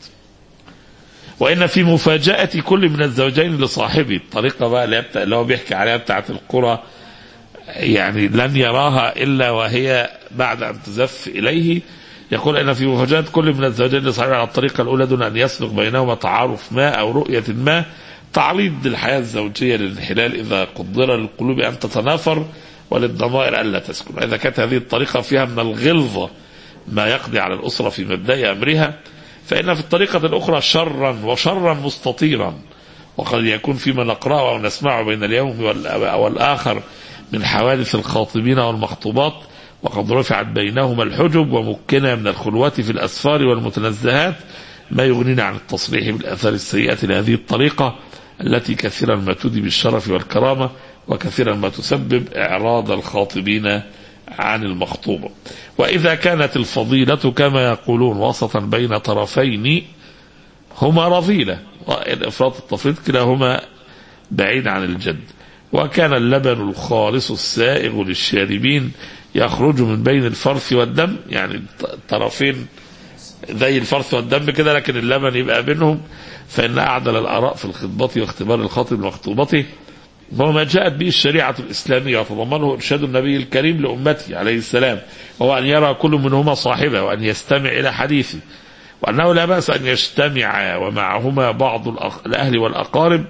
وإن في مفاجأة كل من الزوجين لصاحبه، الطريقة بقى اللي هو بيحكي عليها بتاعت القرى، يعني لن يراها إلا وهي بعد أن تزف إليه. يقول إن في مفاجأة كل من الزوجين لصاحبه على الطريقة الأولى دون أن يسبق بينهما تعارف ما أو رؤية ما، تعريض الحياة الزوجية للانحلال إذا قدر للقلوب أن تتنافر وللضمائر ألا تسكن. إذا كانت هذه الطريقة فيها من الغلظة ما يقضي على الأسرة في مبدأ أمرها، فإن في الطريقة الأخرى شرا وشرا مستطيرا. وقد يكون فيما نقرأه أو نسمعه بين اليوم والآخر من حوادث الخاطبين والمخطوبات، وقد رفعت بينهما الحجب ومكنا من الخلوات في الأسفار والمتنزهات ما يغنينا عن التصريح بالآثار السيئة لهذه الطريقة التي كثيرا ما تودي بالشرف والكرامة، وكثيرا ما تسبب إعراض الخاطبين عن المخطوبة. وإذا كانت الفضيلة كما يقولون وسطا بين طرفين هما رذيلة، والإفراط التفريط كلاهما بعيد عن الجد. وكان اللبن الخالص السائغ للشاربين يخرج من بين الفرث والدم، يعني الطرفين زي الفرث والدم كده، لكن اللبن يبقى بينهم. فإن أعدل الآراء في الخطبة واختبار الخاطب لمخطوبته هو ما جاءت به الشريعة الإسلامية وتضمنه إرشاد النبي الكريم لأمته عليه السلام، وهو أن يرى كل منهما صاحبه وأن يستمع إلى حديثه، وأنه لا بأس أن يجتمع ومعهما بعض الأهل والأقارب،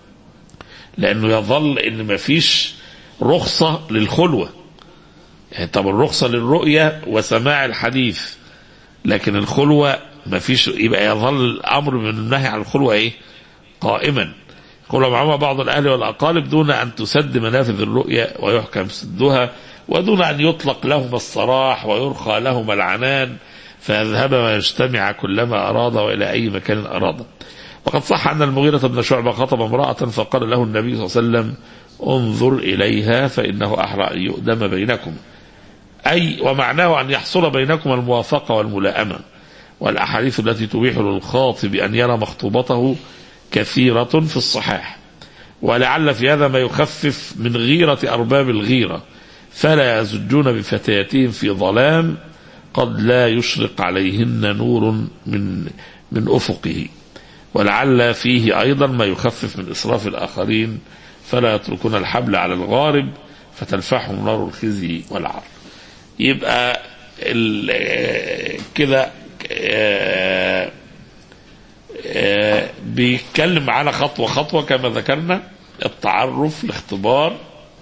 لأنه يظل إن ما فيش رخصة للخلوة. يعني طب الرخصة للرؤية وسماع الحديث، لكن الخلوة ما فيش، يبقى يظل الأمر من النهي عن الخلوة إيه قائما. يقول معهما بعض الأهل والأقارب دون أن تسد منافذ الرؤية ويحكم سدها، ودون أن يطلق لهما الصراح ويرخى لهما العنان، فيذهب ويجتمع كلما أراد وإلى أي مكان أراد. وقد صح أن المغيرة بن شعبة خطب امرأة فقال له النبي صلى الله عليه وسلم انظر إليها فإنه أحرى أن يؤدم بينكم، أي ومعناه أن يحصل بينكم الموافقة والملائمة. والأحاديث التي تبيح للخاطب أن يرى مخطوبته كثيرة في الصحاح، ولعل في هذا ما يخفف من غيرة أرباب الغيرة، فلا يزجون بفتياتهم في ظلام قد لا يشرق عليهن نور من من أفقه. ولعل فيه أيضا ما يخفف من إسراف الآخرين، فلا يتركون الحبل على الغارب فتلفحهم نار الخزي والعار. يبقى كده بيتكلم معانا خطوة خطوة كما ذكرنا. التعرف، الاختبار،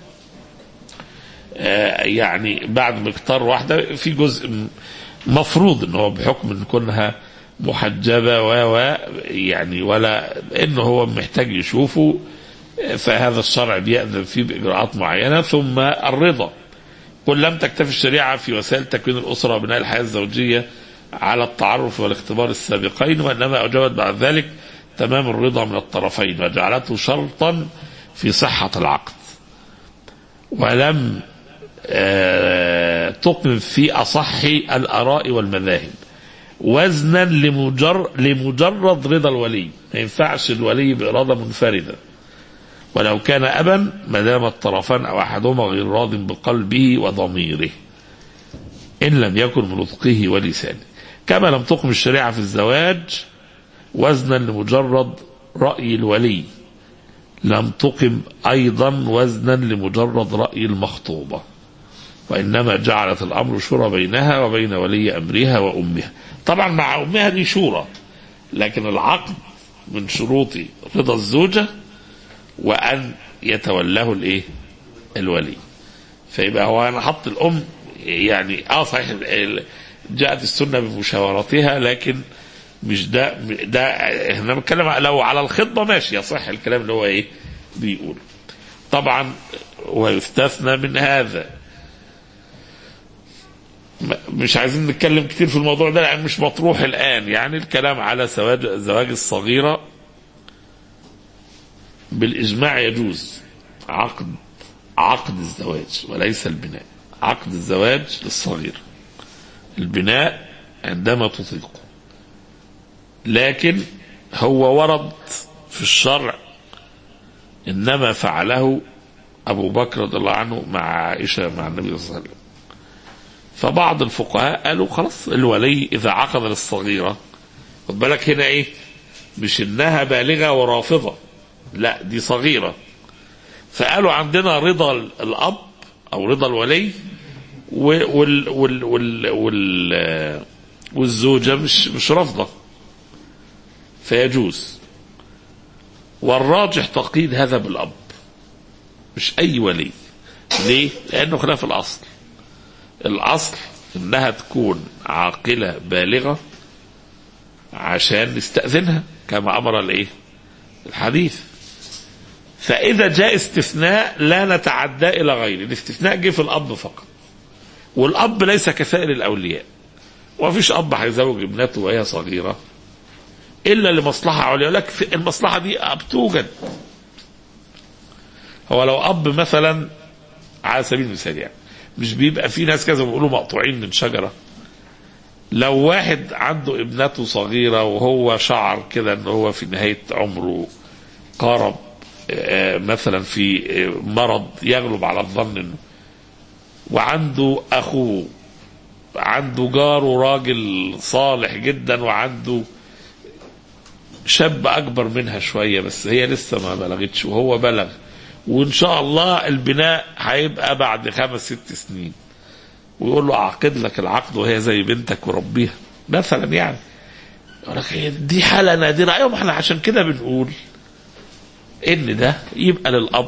آه يعني بعد مقدار واحدة في جزء مفروض ان هو بحكم ان كونها محجبة و يعني ولا انه هو محتاج يشوفه، فهذا الشرع بيأذن فيه بإجراءات معينة. ثم الرضا، قل لم تكتفي الشريعة في وسائل تكوين الأسرة وبناء الحياة الزوجية على التعرف والاختبار السابقين، وإنما أوجبت بعد ذلك تمام الرضا من الطرفين وجعلته شرطا في صحة العقد، ولم آه تقم في أصح الآراء والمذاهب وزنا لمجر لمجرد رضا الولي. ما ينفعش الولي بإرادة منفردة ولو كان أبا ما دام الطرفان أو أحدهما غير راض بقلبه وضميره إن لم يكن من نطقه ولسانه. كما لم تقم الشريعة في الزواج وزنا لمجرد رأي الولي لم تقم أيضا وزنا لمجرد رأي المخطوبة، وإنما جعلت الأمر شورى بينها وبين ولي أمرها وأمها. طبعا مع أمها دي شورى، لكن العقد من شروط رضا الزوجة وأن يتولاه الإيه؟ الولي. فيبقى هو أنا حط الأم يعني آه صحيح جاءت السنة بمشاورتها، لكن مش ده ده احنا بنتكلم لو على الخطبة ماشي يصح الكلام اللي هو إيه بيقول. طبعا ويستثنى من هذا، مش عايزين نتكلم كتير في الموضوع ده لأن مش مطروح الآن، يعني الكلام على زواج زواج الصغيرة بالإجماع يجوز عقد عقد الزواج وليس البناء. عقد الزواج للصغير، البناء عندما تطيقه. لكن هو ورد في الشرع إنما فعله أبو بكر رضي الله عنه مع عائشة مع النبي صلى الله عليه وسلم. فبعض الفقهاء قالوا خلاص الولي إذا عقد للصغيرة، خد بالك هنا إيه، مش إنها بالغة ورافضة، لا دي صغيرة، فقالوا عندنا رضا الأب أو رضا الولي وال وال وال وال والزوجة مش مش رافضة فيجوز. والراجح تقييد هذا بالأب مش أي ولي. ليه؟ لأنه خلاف الأصل. الأصل إنها تكون عاقلة بالغة عشان نستأذنها كما أمر الإيه؟ الحديث. فإذا جاء استثناء لا نتعدى إلى غيره. الاستثناء جه في الأب فقط، والأب ليس كسائر الأولياء، ومفيش أب هيزوج ابنته وهي صغيرة إلا لمصلحة عليا. لك المصلحة دي بتوجد. هو لو أب مثلا على سبيل المثال يعني مش بيبقى في ناس كذا بيقولوا مقطوعين من شجرة، لو واحد عنده ابنته صغيرة وهو شعر كده ان هو في نهاية عمره قارب مثلا في مرض يغلب على الظن انه، وعنده اخوه عنده جاره راجل صالح جدا وعنده شاب اكبر منها شوية بس هي لسه ما بلغتش وهو بلغ، وان شاء الله البناء هيبقى بعد خمس ست سنين، ويقول له اعقد لك العقد وهي زي بنتك وربيها مثلا، يعني يقول لك دي حالة نادرة. ايوه ما احنا عشان كده بنقول ان ده يبقى للاب،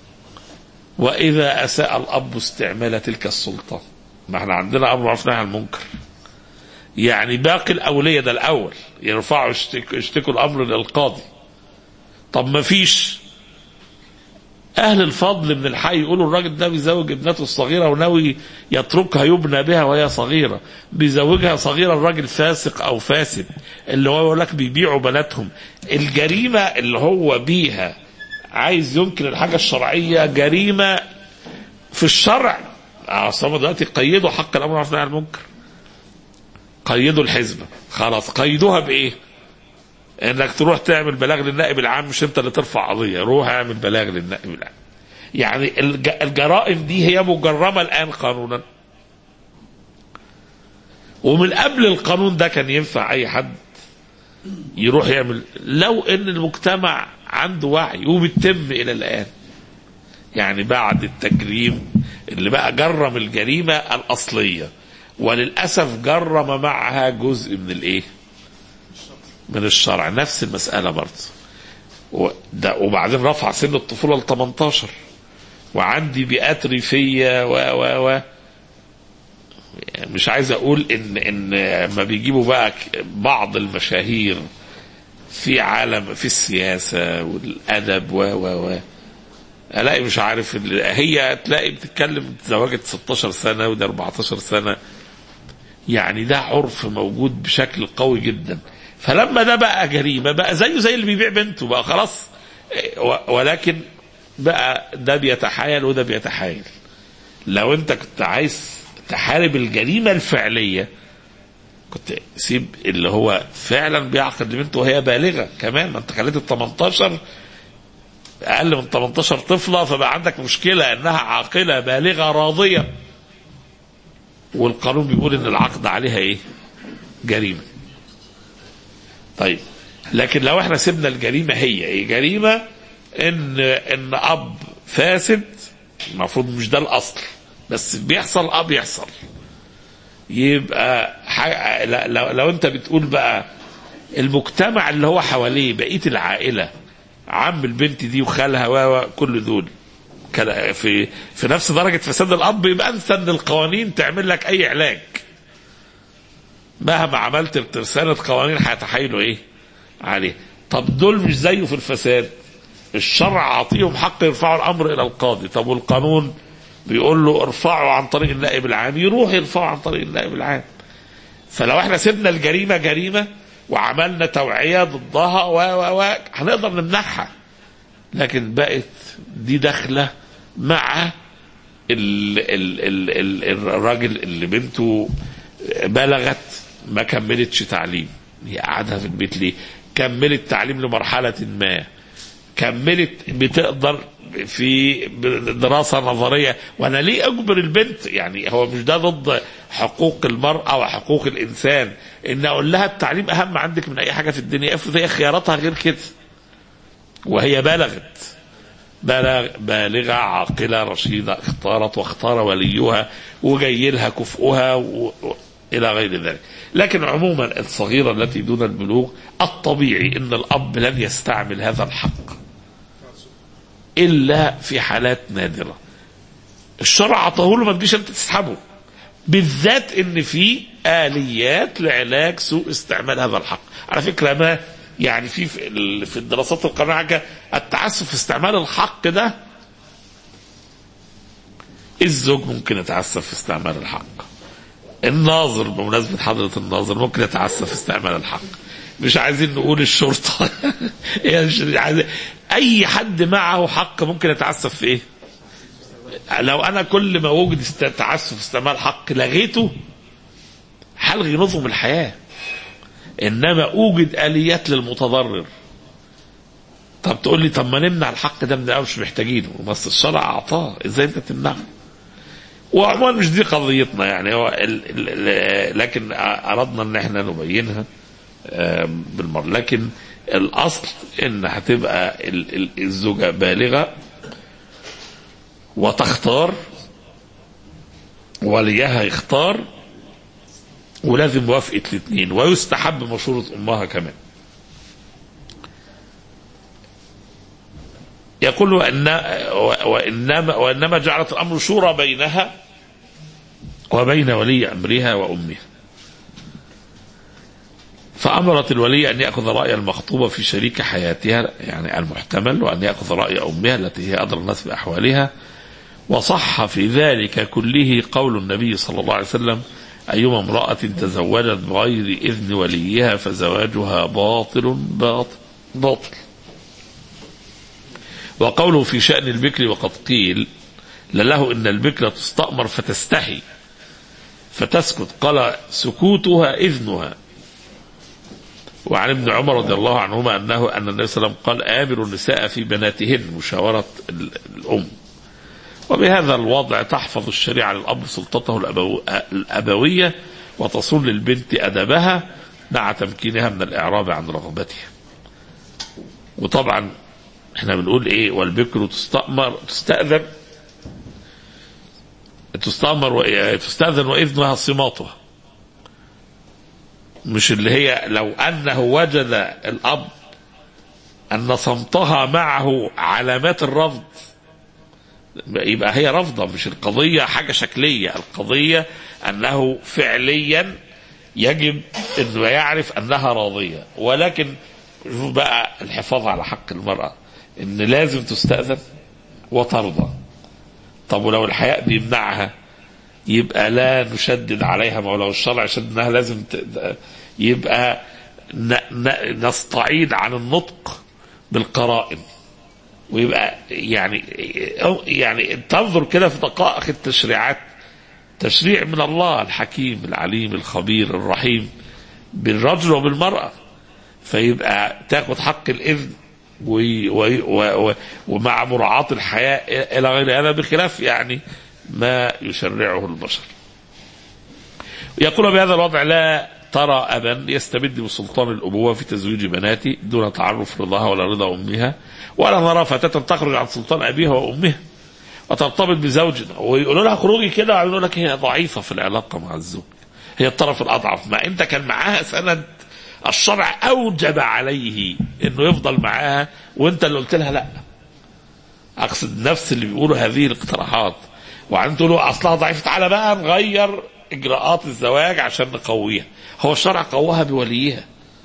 واذا اساء الاب استعمال تلك السلطة، ما احنا عندنا امر معروف نهي عن المنكر، يعني باقي الاولياء ده الاول يرفعوا يشتكوا, يشتكوا الامر للقاضي. طب ما فيش اهل الفضل من الحي يقولوا الراجل ده بيزوج ابنته الصغيره وناوي يتركها يبنى بها وهي صغيره، بيزوجها صغيره الراجل فاسق او فاسد اللي هو يقول لك بيبيعوا بناتهم. الجريمه اللي هو بيها عايز ينكر الحاجه الشرعيه جريمه في الشرع. اصلا دلوقتي قيدوا حق الامر بالمعروف والنهي عن المنكر، قيدوا الحزبه، خلاص قيدوها بايه؟ انك تروح تعمل بلاغ للنائب العام، مش انت اللي ترفع قضيه، روح اعمل بلاغ للنائب العام. يعني الجرائم دي هي مجرمه الان قانونا، ومن قبل القانون ده كان ينفع اي حد يروح يعمل، لو ان المجتمع عنده وعي وبيتم الى الان. يعني بعد التجريم اللي بقى جرم الجريمه الاصليه، وللاسف جرم معها جزء من الايه؟ من الشرع. نفس المسألة برضه. وبعدين رفع سن الطفولة ل تمنتاشر، وعندي بيئات ريفية و و و مش عايز اقول ان ان ما بيجيبوا بقى بعض المشاهير في عالم في السياسة والادب و و و الاقي مش عارف هي تلاقي بتتكلم تزوجت ستاشر سنة وده اربعتاشر سنة. يعني ده عرف موجود بشكل قوي جدا. فلما ده بقى جريمة بقى زيه زي اللي بيبيع بنته بقى خلاص. ولكن بقى ده بيتحايل وده بيتحايل. لو انت كنت عايز تحارب الجريمة الفعلية كنت سيب اللي هو فعلا بيعقد لبنته وهي بالغة كمان. ما انت خليت ال تمنتاشر اقل من تمنتاشر طفلة، فبقى عندك مشكلة انها عاقلة بالغة راضية، والقانون بيقول ان العقد عليها ايه؟ جريمة. طيب لكن لو احنا سيبنا الجريمة هي ايه؟ جريمة ان ان اب فاسد، المفروض مش ده الاصل بس بيحصل اب يحصل، يبقى لو, لو انت بتقول بقى المجتمع اللي هو حواليه بقية العائلة عم البنت دي وخالها وكل دول في في نفس درجة فساد الاب، يبقى انسى ان القوانين تعمل لك اي علاج. مهما عملت ترسانة قوانين هيتحايلوا ايه عليه. طب دول مش زيه في الفساد، الشرع عطيهم حق يرفعوا الامر الى القاضي. طب والقانون بيقول له ارفعوا عن طريق النائب العام، يروح يرفعوا عن طريق النائب العام. فلو احنا سيبنا الجريمة جريمة وعملنا توعية ضدها و و و هنقدر نمنعها. لكن بقت دي داخلة مع ال ال ال ال الراجل اللي بنته بلغت ما كملتش تعليم، هي قعدها في البيت ليه؟ كملت تعليم لمرحلة ما، كملت بتقدر في دراسة نظرية، وانا ليه اجبر البنت؟ يعني هو مش ده ضد حقوق المرأة وحقوق الانسان ان اقول لها التعليم اهم عندك من اي حاجة في الدنيا؟ افرض هي خياراتها غير كده وهي بلغت، بلغ بالغة عاقلة رشيدة، اختارت واختار وليها وجاي لها كفؤها و... الى غير ذلك. لكن عموما الصغيرة التي دون البلوغ الطبيعي ان الاب لن يستعمل هذا الحق الا في حالات نادرة الشرع عطاه له، ما تجيش انت تسحبه، بالذات ان في اليات لعلاج سوء استعمال هذا الحق. على فكرة ما يعني في في الدراسات القانونية التعسف في استعمال الحق ده، الزوج ممكن يتعسف في استعمال الحق، الناظر بمناسبة حضرة الناظر ممكن يتعسف في استعمال الحق، مش عايزين نقول الشرطة يعني اي حد معه حق ممكن يتعسف في ايه. لو انا كل ما وجد تعسف في استعمال حق لغيته هلغي نظم الحياة، انما اوجد اليات للمتضرر. طب تقول لي طب ما نمنع الحق ده من الاول، مش محتاجينه بس الشرع اعطاه، ازاي انت تمنعه؟ وعموما مش دي قضيتنا يعني، هو ال ال لكن اردنا ان احنا نبينها بالمره. لكن الاصل ان هتبقى الزوجه بالغه وتختار، وليها يختار، ولازم موافقه الاثنين، ويستحب مشورة امها كمان. يقول وإن وإنما, وإنما جعلت الأمر شورى بينها وبين ولي أمرها وأمها، فأمرت الولي أن يأخذ رأي المخطوبة في شريك حياتها يعني المحتمل، وأن يأخذ رأي أمها التي هي أدرى الناس بأحوالها. وصح في ذلك كله قول النبي صلى الله عليه وسلم: أيما امرأة تزوجت بغير إذن وليها فزواجها باطل باطل باطل. وقوله في شأن البكر: وقد قيل لله إن البكر تستأمر فتستحي فتسكت، قال: سكوتها إذنها. وعن ابن عمر رضي الله عنهما أنه أن النبي صلى الله عليه وسلم قال: آمروا النساء في بناتهن، مشاورة الأم. وبهذا الوضع تحفظ الشريعة للأب سلطته الأبو... الأبوية، وتصون للبنت أدبها مع تمكينها من الإعراض عن رغبتها. وطبعا احنا بنقول ايه؟ والبكر تستأمر تستأذن تستأمر و... تستأذن وإذنها صماتها. مش اللي هي لو أنه وجد الأب أن صمتها معه علامات الرفض يبقى هي رفضة، مش القضية حاجة شكلية، القضية أنه فعليا يجب أنه يعرف أنها راضية. ولكن شوف بقى الحفاظ على حق المرأة، أن لازم تستأذن وترضى. طب ولو الحياء بيمنعها يبقى لا نشدد عليها، ما لو الشرع شدد انها لازم ت... يبقى ن... ن... نستعيد عن النطق بالقرائن. ويبقى يعني يعني تنظر كده في دقائق التشريعات، تشريع من الله الحكيم العليم الخبير الرحيم بالرجل وبالمرأة، فيبقى تاخد حق الإذن و... و... و... ومع مراعاة الحياء إلى غير هذا، بخلاف يعني ما يشرعه البشر. يقول بهذا الوضع لا ترى أبا يستبد بسلطان الأبوة في تزويج بناته دون تعرف رضاها ولا رضا أمها، ولا نرى فتاة تخرج عن سلطان أبيها وأمها وترتبط بزوج ويقولوا لها خروجي كده، ويقولوا لك هي ضعيفة في العلاقة مع الزوج، هي الطرف الأضعف. ما أنت كان معاها سند الشرع أوجب عليه إنه يفضل معاها، وأنت اللي قلت لها لا. أقصد نفس اللي بيقولوا هذه الاقتراحات، وعن تقولوا أصلها ضعيفة، تعالى بقى نغير إجراءات الزواج عشان نقويها. هو الشرع قواها بوليها.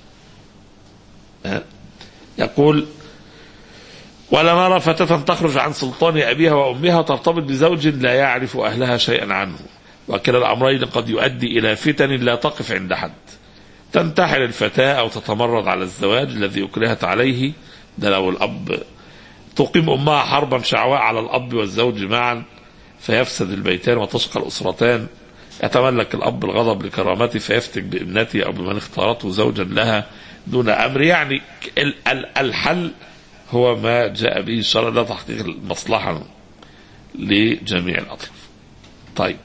يقول ولا نرى فتاة تخرج عن سلطان أبيها وأمها وترتبط بزوج لا يعرف أهلها شيئا عنه، وكلا الأمرين قد يؤدي إلى فتن لا تقف عند حد، تنتحل الفتاة أو تتمرد على الزواج الذي أكرهت عليه. ده لو الأب تقيم أمها حربا شعواء على الأب والزوج معا فيفسد البيتان وتشقى الأسرتان، يتملك الأب الغضب لكرامته فيفتك بابنته أو بمن اختارته زوجا لها دون أمر. يعني الحل هو ما جاء به الشرع، لا تحقيق المصلحة لجميع الأطراف. طيب،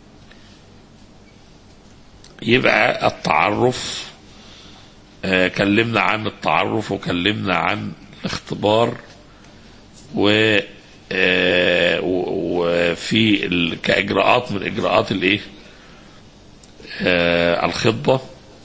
يبقى التعرف، آه كلمنا عن التعرف وكلمنا عن الاختبار، و آه وفي كإجراءات من إجراءات الإيه آه الخطبة.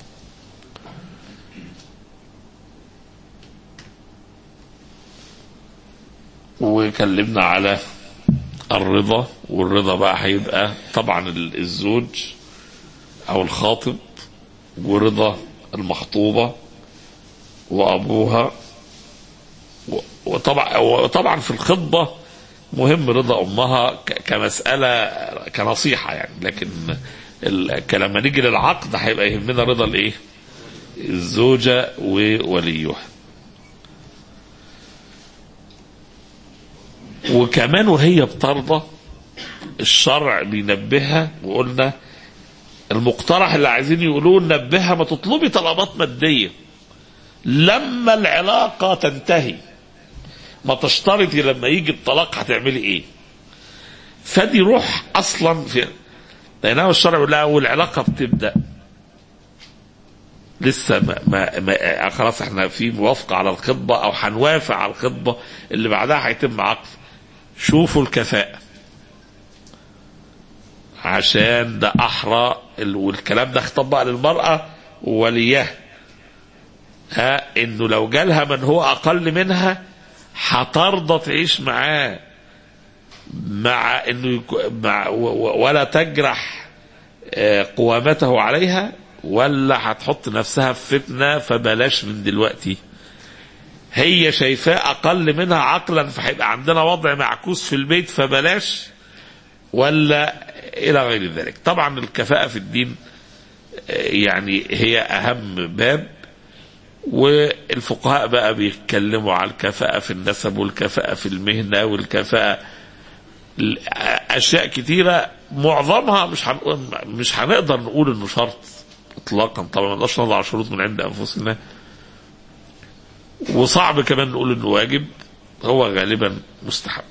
وكلمنا على الرضا، والرضا بقى هيبقى طبعا الزوج أو الخاطب، ورضا المخطوبة وأبوها، وطبعا وطبعا في الخطبة مهم رضا أمها كمسألة كنصيحة يعني، لكن لما نيجي للعقد هيبقى يهمنا رضا الإيه الزوجة ووليها. وكمان وهي بترضى الشرع بينبهها، وقلنا المقترح اللي عايزين يقولوه ننبهها ما تطلبي طلبات مادية لما العلاقة تنتهي، ما تشترطي لما يجي الطلاق هتعملي ايه. فدي روح اصلا في لانه الشرع يقول لها والعلاقة بتبدأ لسه ما, ما, ما خلاص احنا في موافقة على الخطبة او هنوافق على الخطبة اللي بعدها هيتم عقد، شوفوا الكفاءة عشان ده احرى. والكلام ده خطاب بقى للمرأة ووليها، ها انه لو جالها من هو اقل منها هترضى تعيش معاه، مع انه مع ولا تجرح قوامته عليها، ولا هتحط نفسها في فتنة فبلاش من دلوقتي. هي شايفاه اقل منها عقلا فهيبقى عندنا وضع معكوس في البيت فبلاش، ولا الى غير ذلك. طبعا الكفاءة في الدين يعني هي اهم باب، والفقهاء بقى بيتكلموا على الكفاءة في النسب والكفاءة في المهنة والكفاءة أشياء كتيرة، معظمها مش هنقول مش هنقدر نقول إنه شرط إطلاقا. طبعا ما نقدرش نضع شروط من عند أنفسنا، وصعب كمان نقول إنه واجب، هو غالبا مستحب.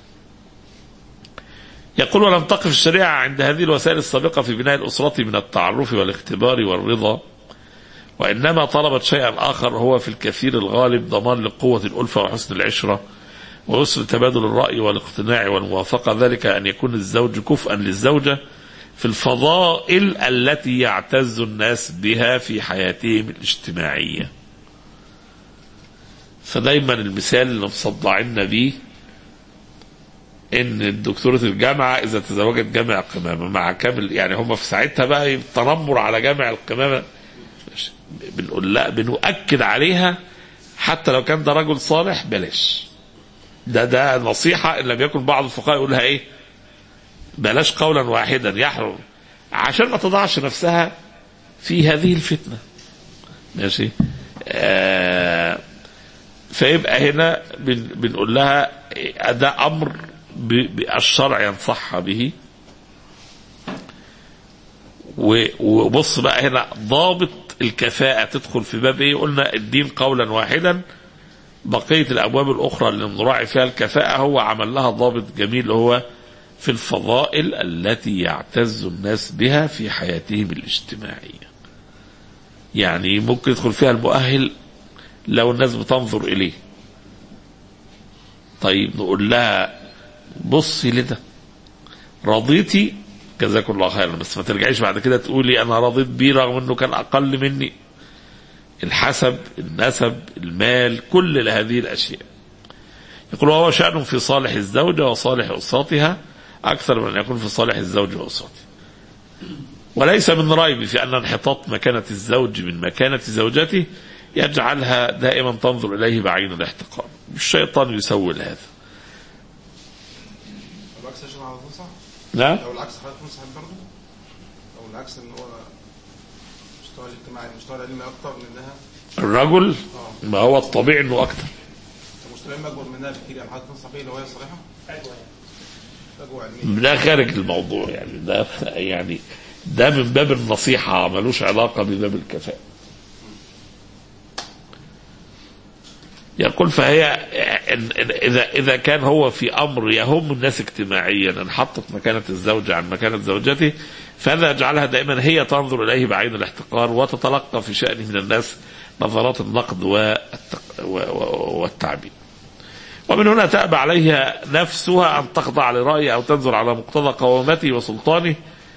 يقول ولم تقف الشريعة عند هذه الوسائل السابقة في بناء الأسرة من التعرف والاختبار والرضا، وإنما طلبت شيئا آخر هو في الكثير الغالب ضمان لقوة الألفة وحسن العشرة ويسر تبادل الرأي والاقتناع والموافقة، ذلك أن يكون الزوج كفءا للزوجة في الفضائل التي يعتز الناس بها في حياتهم الاجتماعية. فدايما المثال اللي مصدعنا بيه ان الدكتورة الجامعة اذا تزوجت جامع القمامة مع كامل، يعني هم في ساعتها بقى التنمر على جامع القمامة، بنقول لا، بنؤكد عليها حتى لو كان ده رجل صالح بلاش. ده ده نصيحة ان لم يكن بعض الفقهاء يقولها ايه، بلاش قولا واحدا يحرم، عشان ما تضعش نفسها في هذه الفتنة. ماشي. آه فيبقى هنا بن بنقول لها ده امر بالشرع ينصح به. وبص بقى هنا ضابط الكفاءة تدخل في باب ايه؟ قلنا الدين قولا واحدا، بقية الابواب الاخرى اللي نراعي فيها الكفاءة هو عمل لها ضابط جميل، هو في الفضائل التي يعتز الناس بها في حياتهم الاجتماعية. يعني ممكن يدخل فيها المؤهل لو الناس بتنظر اليه. طيب نقول لها بصي لده، رضيتي جزاك الله خيرا، بس ما ترجعيش بعد كده تقولي انا رضيت بيه رغم انه كان اقل مني. الحسب، النسب، المال، كل هذه الاشياء. يقول وهو شأن في صالح الزوجة وصالح أسرتها أكثر من أن يكون في صالح الزوج وأسرته. وليس من ريب في أن انحطاط مكانة الزوج من مكانة زوجته يجعلها دائما تنظر إليه بعين الاحتقار. الشيطان يسول هذا.
العكس يا شيخ على طول صح؟
لا؟
لو العكس حضرتك نصح برضه؟ أو العكس إن هو مستوى الاجتماعي مستوى العلمي أكتر منها؟
الرجل ما هو الطبيعي إنه أكتر.
المستوى العلمي أكبر منها بكتير، يعني حضرتك نصح بيه لو هي صريحة؟ أيوه.
ده خارج الموضوع، يعني ده يعني ده من باب النصيحة، ملوش علاقة بباب الكفاءة. يقول فهي إذا إذا كان هو في أمر يهم الناس اجتماعيا ان حطت مكانة الزوجة عن مكانة زوجته، فهذا يجعلها دائما هي تنظر إليه بعين الاحتقار وتتلقى في شأنه من الناس نظرات النقد والتعبير. ومن هنا تأبى عليها نفسها أن تخضع لرأيه أو تنظر على مقتضى قوامته وسلطانه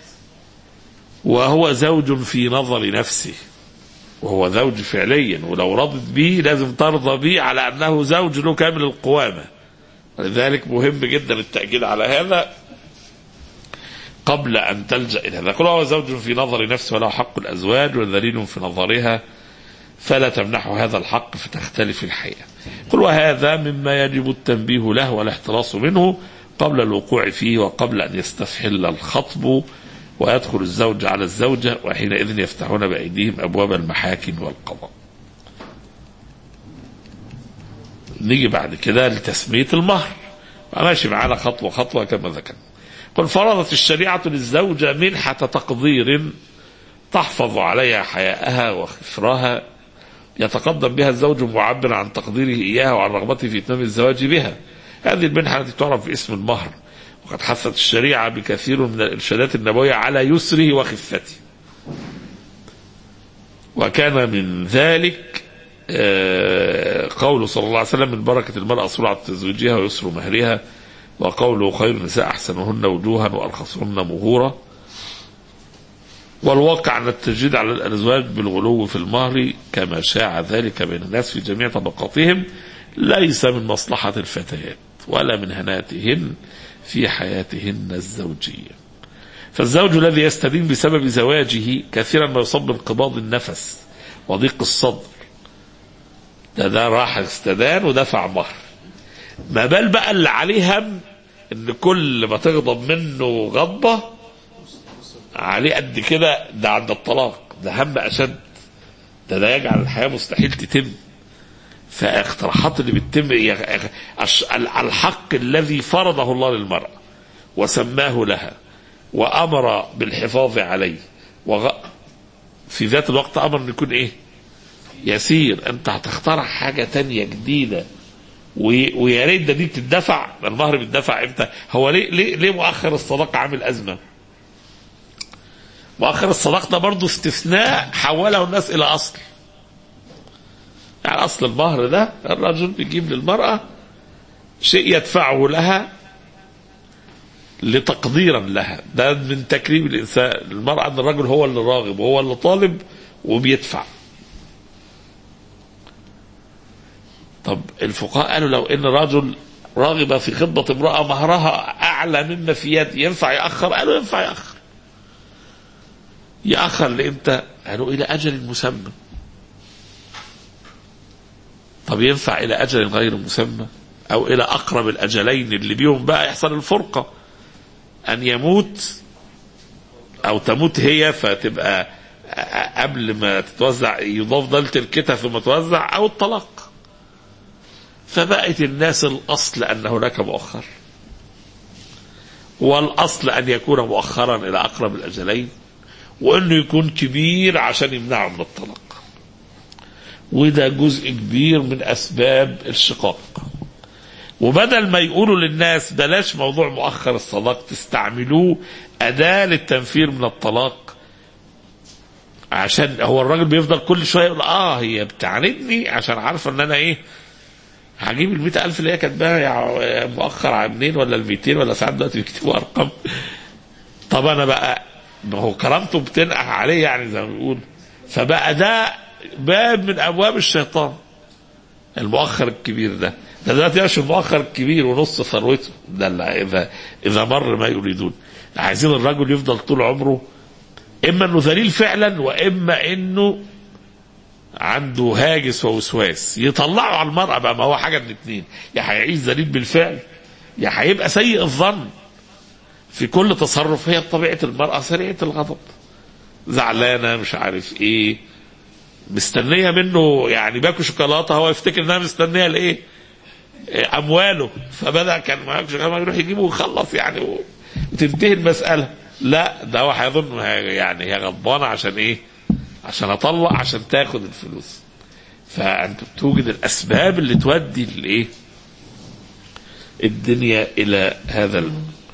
وهو زوج في نظر نفسه، وهو زوج فعليا، ولو رضت به لازم ترضى به على أنه زوج له كامل القوامة. ولذلك مهم جدا التأكيد على هذا قبل أن تلجأ إلى هذا. قل هو زوج في نظر نفسه وله حق الأزواج وذليل في نظرها فلا تمنحه هذا الحق فتختلف الحياة. قل وهذا مما يجب التنبيه له والاحتراس منه قبل الوقوع فيه وقبل أن يستفحل الخطب ويدخل الزوج على الزوجة، وحينئذ يفتحون بأيديهم أبواب المحاكم والقضاء. نيجي بعد كده لتسمية المهر، ماشي معانا خطوة خطوة كما ذكرنا. قل فرضت الشريعة للزوجة منحة تقدير تحفظ عليها حياءها وخفرها يتقدم بها الزوج معبرا عن تقديره إياها وعن رغبته في إتمام الزواج بها. هذه المنحة التي تعرف باسم المهر، وقد حثت الشريعة بكثير من الإرشادات النبوية على يسره وخفته. وكان من ذلك قوله صلى الله عليه وسلم من بركة المرأة سرعة تزويجها ويسر مهرها، وقوله خير النساء أحسنهن وجوها وأرخصهن مهورا. والواقع أن التجديد على الأزواج بالغلو في المهر كما شاع ذلك بين الناس في جميع طبقاتهم ليس من مصلحة الفتيات ولا من هناتهن في حياتهن الزوجية. فالزوج الذي يستدين بسبب زواجه كثيرا ما يصاب بانقباض النفس وضيق الصدر، ده ده راح استدان ودفع مهر، ما بال بقى اللي عليه هم ان كل ما تغضب منه غضبة عليه قد كده، ده عند الطلاق ده هم أشد، ده ده يجعل الحياة مستحيل تتم. فاقتراحات اللي بتتم الحق الذي فرضه الله للمرأة وسماه لها وأمر بالحفاظ عليه وغ... في ذات الوقت أمر أن يكون إيه يسير. أنت هتخترع حاجة تانية جديدة و... ويا ريت ده دي بتدفع، المهر بتدفع امتى؟ هو ليه ليه ليه مؤخر الصداقة عامل أزمة؟ مؤخر الصداقة ده برضه استثناء حوله الناس إلى أصل. يعني أصل المهر ده الرجل بيجيب للمرأة شيء يدفعه لها لتقديرا لها. ده من تكريم الإنسان المرأة أن الرجل هو اللي راغب وهو اللي طالب وبيدفع. طب الفقهاء قالوا لو ان رجل راغب في خطبة امرأة مهرها اعلى مما في يد ينفع يأخر؟ قالوا ينفع يأخر. يأخر لامتى؟ قالوا الى اجل مسمى. طب ينفع الى اجل غير مسمى او الى اقرب الاجلين اللي بيهم بقى يحصل الفرقة، ان يموت او تموت هي فتبقى قبل ما تتوزع يضاف ضل تركتها ثم توزع، او الطلاق. فبقت الناس الأصل أن هناك مؤخر، والأصل أن يكون مؤخرا إلى أقرب الأجلين، وأنه يكون كبير عشان يمنعه من الطلاق. وده جزء كبير من أسباب الشقاق. وبدل ما يقولوا للناس بلاش موضوع مؤخر الصداق تستعملوه أداة للتنفير من الطلاق، عشان هو الراجل بيفضل كل شوية يقول آه هي بتعاندني عشان عارفة أن أنا إيه هجيب المئة ألف اللي هي كاتباها مؤخر عاملين ولا الميتين ولا ساعات دلوقتي بيكتبوا أرقام. طب أنا بقى ما هو كرامته بتنقح عليه يعني زي ما بيقول. فبقى ده باب من أبواب الشيطان المؤخر الكبير ده. ده دلوقتي مش المؤخر الكبير ونص ثروته ده اللي إذا إذا مر ما يريدون. عايزين الرجل يفضل طول عمره إما إنه ذليل فعلا وإما إنه عنده هاجس ووسواس يطلعوا على المرأة بقى. ما هو حاجة من اتنين، يا هيعيش ذليل بالفعل يا هيبقى سيء الظن في كل تصرف. هي بطبيعة المرأة سريعة الغضب، زعلانة مش عارف ايه، مستنية منه يعني باكل شوكولاتة هو يفتكر انها مستنية لايه؟ امواله. فبدأ كان معاك شوكولاتة يروح يجيبه ويخلص يعني وتنتهي المسألة. لا ده هو هيظن يعني هي غضبانة عشان ايه؟ عشان اطلع عشان تاخد الفلوس. فانت توجد الاسباب اللي تودي الايه الدنيا الى هذا.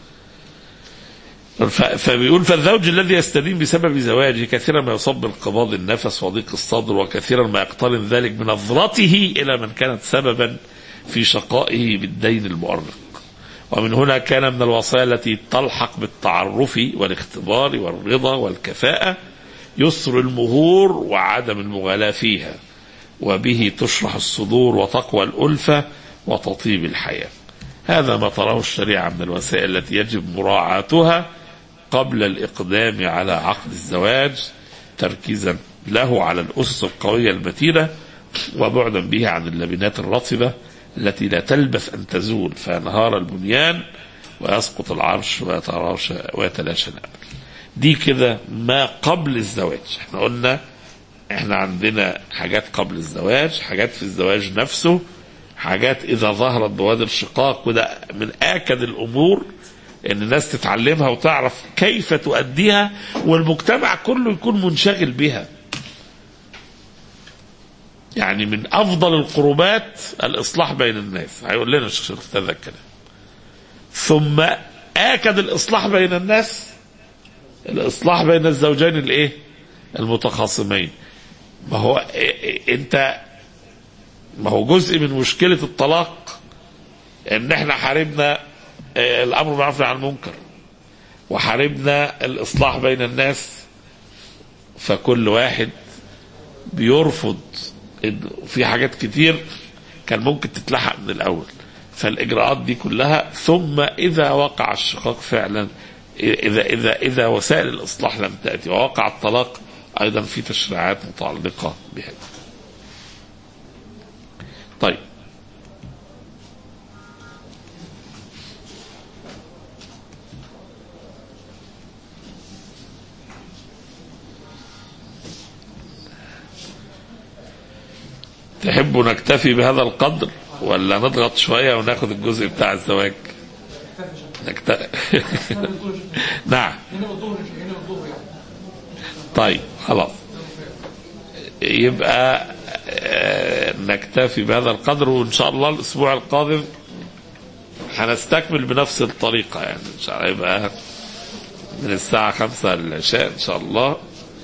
فبيقول فالزوج الذي يستدين بسبب زواجه كثيرا ما يصاب بانقباض النفس وضيق الصدر، وكثيرا ما يقترن ذلك بنظرته الى من كانت سببا في شقائه بالدين المؤرق. ومن هنا كان من الوصايا التي تلحق بالتعرف والاختبار والرضا والكفاءة يسر المهور وعدم المغالاة فيها، وبه تشرح الصدور وتقوى الألفة وتطيب الحياة. هذا ما تراه الشريعة من الوسائل التي يجب مراعاتها قبل الإقدام على عقد الزواج، تركيزا له على الأسس القوية المتينة، وبعدا به عن اللبنات الرطبة التي لا تلبث أن تزول فينهار البنيان ويسقط العرش ويتلاشى الأمل. دي كده ما قبل الزواج. احنا قلنا احنا عندنا حاجات قبل الزواج، حاجات في الزواج نفسه، حاجات اذا ظهرت بوادر الشقاق. وده من اكد الامور ان الناس تتعلمها وتعرف كيف تؤديها، والمجتمع كله يكون منشغل بها. يعني من افضل القربات الاصلاح بين الناس، هيقول لنا الشيخ هذا الكلام. ثم اكد الاصلاح بين الناس الاصلاح بين الزوجين الايه المتخاصمين. ما هو انت ما هو جزء من مشكلة الطلاق ان احنا حاربنا الامر بالمعروف والنهي عن المنكر وحاربنا الاصلاح بين الناس، فكل واحد بيرفض. في حاجات كتير كان ممكن تتلحق من الاول، فالاجراءات دي كلها. ثم اذا وقع الشقاق فعلا، اذا اذا اذا وسائل الاصلاح لم تاتي ووقع الطلاق، ايضا في تشريعات متعلقه بهذا. طيب تحبوا نكتفي بهذا القدر ولا نضغط شوية وناخد الجزء بتاع الزواج؟ نكتفي. نعم طيب خلاص، يبقى نكتفي بهذا القدر، وإن شاء الله الأسبوع القادم هنستكمل بنفس الطريقة. يعني إن شاء الله يبقى من الساعة خمسة للعشاء إن شاء الله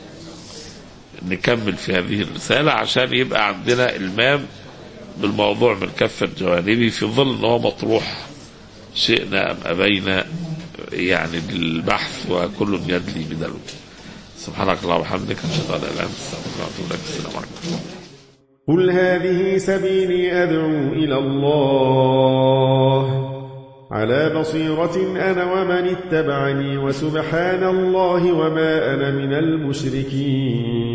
نكمل في هذه الرسالة، عشان يبقى عندنا إلمام بالموضوع من كافة جوانبه، في ظل أنه مطروح شئنا أم أبينا يعني للبحث، وكل يدلي بدلو. سبحانك اللهم وبحمدك، أشهد أن لا إله إلا أنت، أستغفرك وأتوب إليك. السلام عليكم.
قل هذه سبيلي أدعو إلى الله على بصيرة أنا ومن اتبعني، وسبحان الله وما أنا من المشركين.